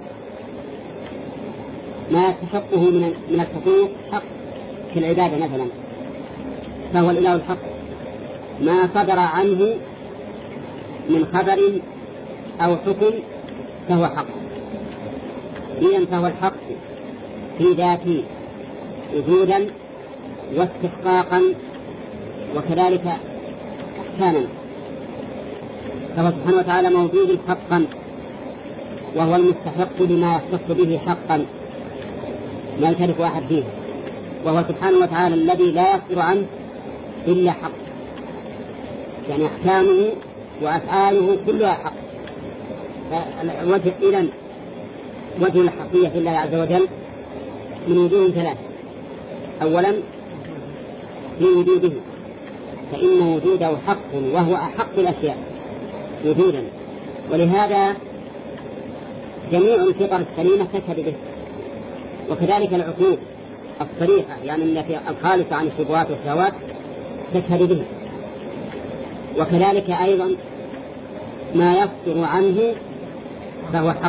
ما يستحقه من من الحقوق حق كالعبادة مثلا فهو الإله الحق، ما صدر عنه من خبر أو حكم فهو حق. إذن فهو الحق في ذاته وجودا واستحقاقا وكذلك احسانا، فهو سبحانه وتعالى موجود حقا وهو المستحق لما يختص به حقا لا يشارك واحد فيه، وهو سبحانه وتعالى الذي لا يصدر عنه إلا حق، يعني أحكامه وأفعاله كلها حق. وجه إذن وجه الحقية في الله عز وجل من وجوه ثلاث. أولا في وجوده، فإن وجوده حق وهو أحق الأشياء وجودا، ولهذا جميع الفطر السليمة تشهد به، وكذلك العقول الصريحة يعني التي الخالصة عن الشبهات والشهوات تشهد به، وكذلك أيضا ما يصدر عنه فهو حق،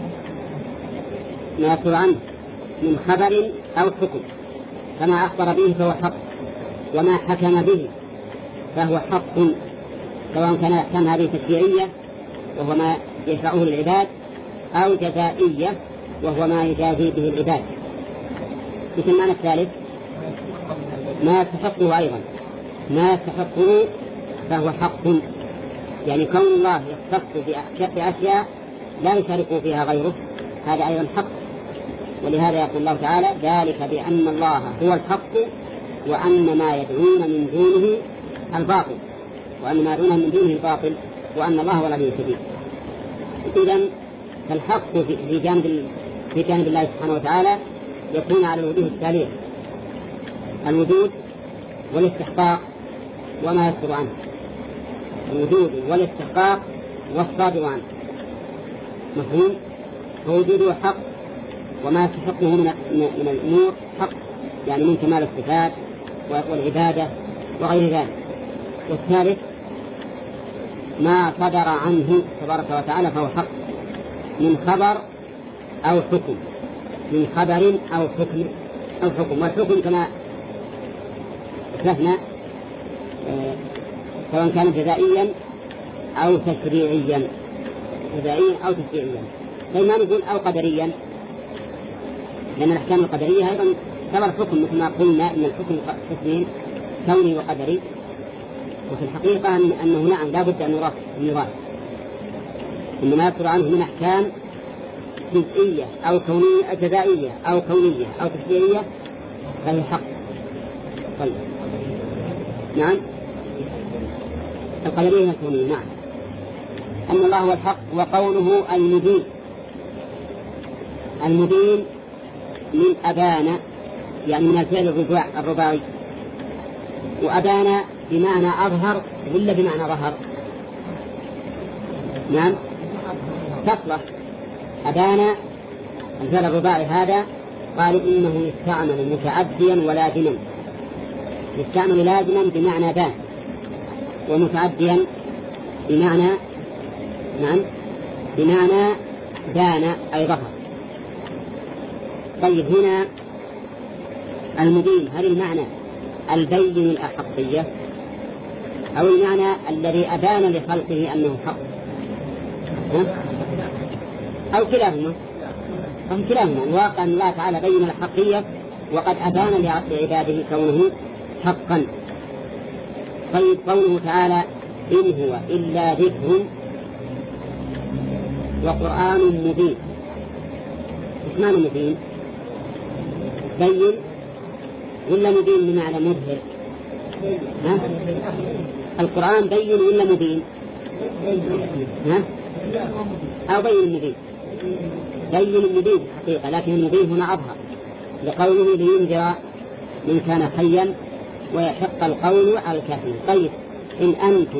ما يصدر عنه من خبر أو حكم فما أخبر به فهو حق، وما حكم به فهو حق، سواء كان أحكام هذه تشريعية وهو ما يشرعه للعباد أو جزائية وهو ما يجازي به العباد. مثل المعنى الثالث ما يستحقه أيضا، ما يستحقه فهو حق، يعني كون الله يختص بأشياء لا يشارك فيها غيره هذا أيضا حق. ولهذا يقول الله تعالى ذلك بأن الله هو الحق وأن ما يدعون من دونه الباطل. وأن ما دونه من دونه باطل وأن الله هو العلي الكبير. إذن فالحق في جانب في جانب الله سبحانه وتعالى يكون على الوجوه التالية: الوجود والاستحقاق وما يصدر عنه. الوجود والاستحقاق والصادر عنه. مفهوم؟ فوجوده حق وما يستحقه من الأمور حق، يعني من كمال الصفات والعبادة وغير ذلك. والثالث ما صدر عنه تبارك وتعالى فهو حق من خبر أو حكم، من خبر أو حكم أو حكم. والحكم كما أسلفنا سواء كان جزائيا أو تشريعيا، جزائيا أو تشريعيا. فما نقول أو قدريا، لأن الأحكام القدرية أيضا تعتبر حكم، مثل ما قلنا إن الحكم قسمين: كوني وقدري. وفي الحقيقة أنه نعم لا بد أن يراد إن ما يصدر عنه من أحكام جزئية أو كونية جزائية أو كونية أو تشريعية فهي حق. طيب نعم القدرية الكونية نعم. أن الله هو الحق. وقوله المبين، المبين من أبان، يعني من الفعل الرباعي. وأبان بمعنى أظهر ولا بمعنى ظهر؟ نعم تصلح. أبان الفعل الرباعي هذا قالوا إنه يستعمل متعديا ولازما. يستعمل لازما بمعنى بان، ومتعديا بمعنى نعم بمعنى بان أي ظهر. طيب هنا المبين هل المعنى البين الأحقية أو المعنى الذي أبان لخلقه أنه حق؟ أو كلاهما؟ أم كلاهما؟ الواقع أن الله تعالى بين الحقية وقد أبان لعباده كونه حقا. طيب قوله تعالى إن هو إلا ذكر وقرآن مبين، إيش معنى مبين؟ بين ولا مبين بمعنى مظهر؟ ها؟ القرآن بين ولا مبين؟ ها؟ أو بين مبين؟ بين مبين حقيقة، لكن المبين هنا أظهر لقوله لينذر من كان حيا ويحق القول على الكافرين. طيب إن أنتم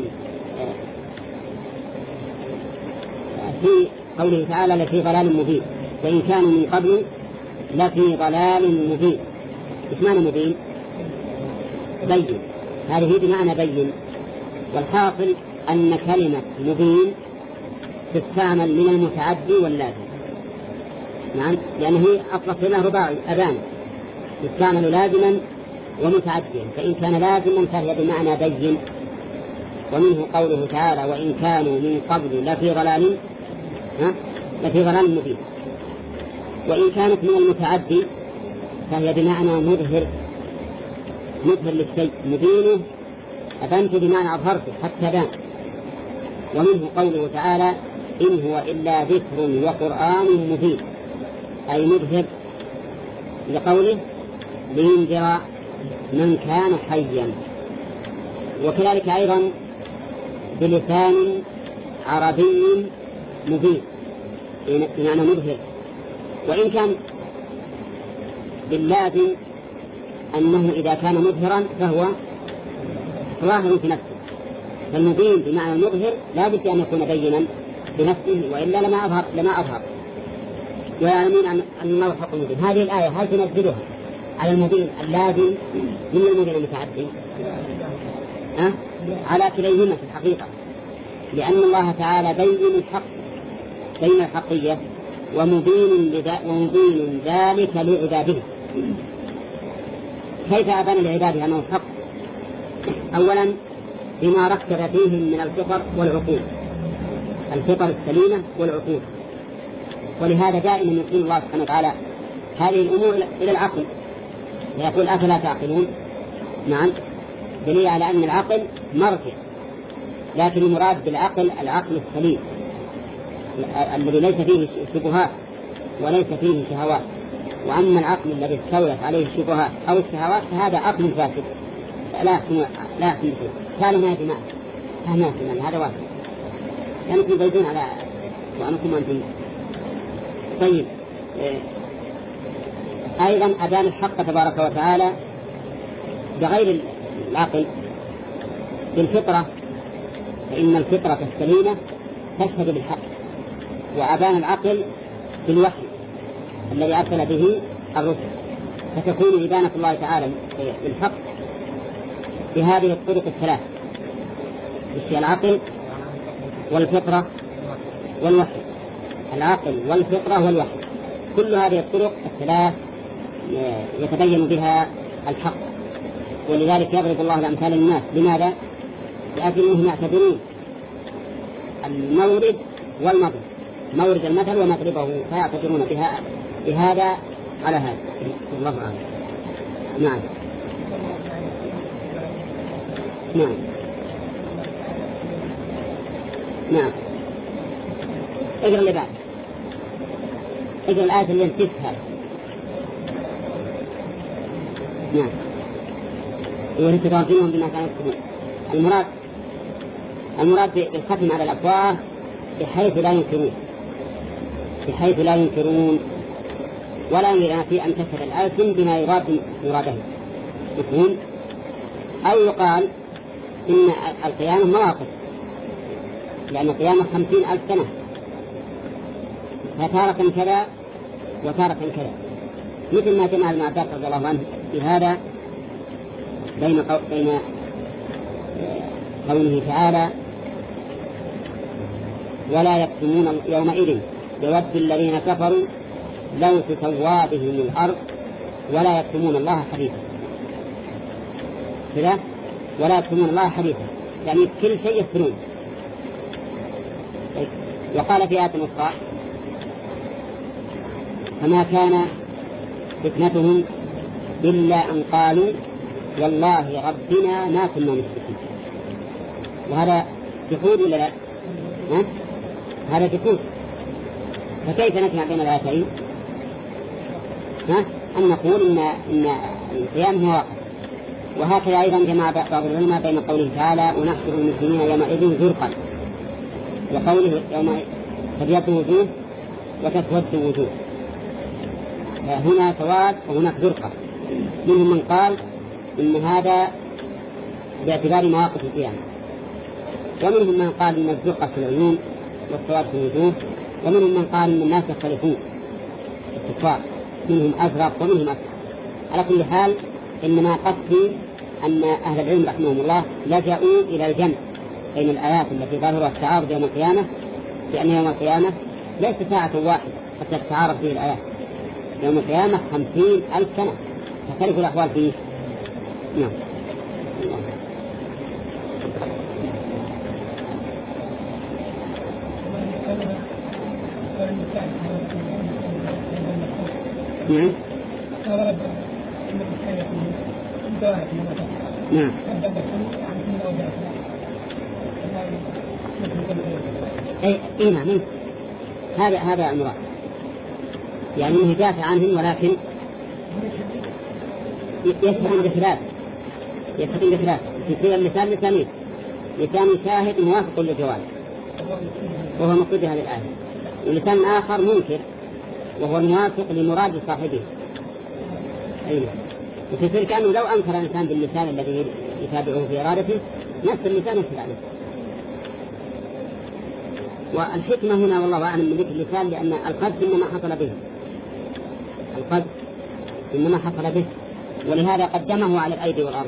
في قوله تعالى لفي ضلال مبين، وإن كانوا من قبل لفي ضلال مبين، إيش معنى مبين؟ بين، هذه بمعنى بين. والحاصل أن كلمة مبين تستعمل من المتعدي واللازم، نعم، لأنه هي أصل كلمة رباعي أبان، تستعمل لازما ومتعديا. فإن كان لازما فهي بمعنى بين. ومنه قوله تعالى وإن كانوا من قبل لفي ضلال ها لفي ضلال مبين. وإن كانت من المتعدي فهي بمعنى مظهر، مظهر للشيء، مبينه أبنت بمعنى أظهرته حتى بان. ومنه قوله تعالى إن هو إلا ذكر وقرآن مبين، أي مظهر لقوله لينذر من كان حيا. وكذلك أيضا بلسان عربي مبين بمعنى مظهر. وإن كان باللازم أنه إذا كان مظهرا فهو ظاهر في نفسه، فالمبين بمعنى المظهر لا بد أن يكون بينا بنفسه وإلا لما أظهر لما أظهر ويعلمون أن الله حق المبين. هذه الآية هل تنزلها على المبين اللازم من المبين المتعدي؟ أه؟ على كليهما في الحقيقة، لأن الله تعالى بين الحق، بين الحقية ومبين, ومبين ذلك لعباده. كيف أبان لعباده أنه الحق؟ أولا بما ركب فيهم من الفطر والعقول، الفطر السليمة والعقول. ولهذا دائما يقول الله سبحانه وتعالى هذه الأمور إلى العقل، ويقول أفلا تعقلون؟ نعم، دليل على أن العقل مرجع، لكن المراد بالعقل العقل السليم الذي ليس فيه شبهات وليس فيه شهوات. وأما العقل الذي استولت عليه الشبهات أو الشهوات فهذا عقل فاسد لا يحكم لا يحكم فيه. قالوا ما يا جماعة فهمت يعني هذا واحد يعني كنتم بيدون على وأنكم أنتم. طيب أيضا أدان الحق تبارك وتعالى بغير العقل بالفطرة، فإن الفطرة السليمة تشهد بالحق، وأبان العقل بالوحي الذي أرسل به الرسل، فتكون إبانة الله تعالى بالحق بهذه الطرق الثلاث: العقل والفطرة والوحي. العقل والفطرة والوحي، كل هذه الطرق الثلاث يتبين بها الحق، ولذلك يضرب الله الأمثال للناس. لماذا؟ لأجلهم يعتبرون المورد والمضرب، مورد المثل ومضربه، فيعتبرون بها بهذا على هذا. الله أعلم. نعم نعم نعم. اقرأ اللي بعد، اقرأ الآية اللي انتهت. نعم. وأنت تراجعون بما كانوا يكتبون. المراد المراد بالختم على الأفواه بحيث لا ينكرون، بحيث لا ينكرون ولا ينافي أن تشهد الألسن بما يراد مراده. مفهوم؟ أو يقال إن القيامة مواقف، لأن القيامة خمسين ألف سنة، فتارة كذا وتارة كذا، مثل ما جمع ابن عباس رضي الله عنه في هذا بين قو... بين قوله تعالى: ولا يكتمون يومئذ يود الذين كفروا لو تسوى بهم الأرض ولا يكتمون الله حديثا. كذا ولا يكتمون الله حديثا يعني كل شيء يفترون. وقال في آية أخرى: فما كان فتنتهم إلا أن قالوا والله ربنا ما كنا مشركين. وهذا جحود ولا لا؟ ها؟ هذا جحود. فكيف نجمع بين الآيتين؟ ها؟ أن نقول إن إن القيام هو واقع. وهكذا أيضا جمع بعض العلماء بين قوله تعالى: ونحشر المسلمين يومئذ زرقا، وقوله يوم تبيض وجوه وتسود وجوه، هنا سواد وهناك زرقة. منهم من قال إن هذا باعتبار مواقف القيامة، ومنهم من قال إن الزرقة في العيون والسواد في الوجوه، ومنهم من قال إن الناس يختلفون الكفار، منهم أزرق ومنهم أسود. على كل حال إنما قصدي أن أهل العلم رحمهم الله لجأوا إلى الجمع بين الآيات التي ظاهرها التعارض يوم القيامة، لأن يوم القيامة ليس ساعة واحدة حتى تتعارض فيه الآيات. يوم القيامة خمسين ألف سنة تختلف الأحوال فيه. نعم. نعم. نعم. أي إيه نعم. هذا هذا المراد، يعني إنه دافع عنهم، ولكن يفهم بخلاف يفهم بخلاف في كل اللسان لسانين لسان شاهد موافق للجواب وهو مقصود هذه الآية، ولسان آخر منكر وهو موافق لمراد صاحبه. أيوة. وتصير كأنه لو أنكر الإنسان باللسان الذي يتابعه في إرادته نفس اللسان يشهد عليه. والحكمة هنا والله أعلم من ذكر اللسان، لأن القذف إنما حصل به القذف إنما حصل به ولهذا قدمه على الأيدي والأرض.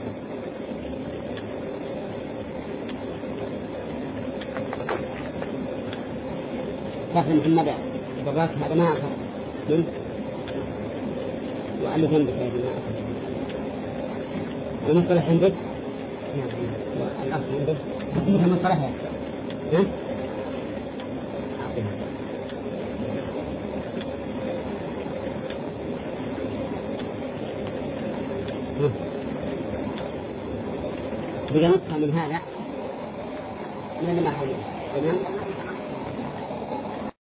صاحب محمد باباك هذا ما أخذ من وألف جنبك يا جماعة المصطلح عندك. الأصل عندك مثل مصطلحها ها؟ بقى نطفى من هذا من اللي ما حوله. تمام.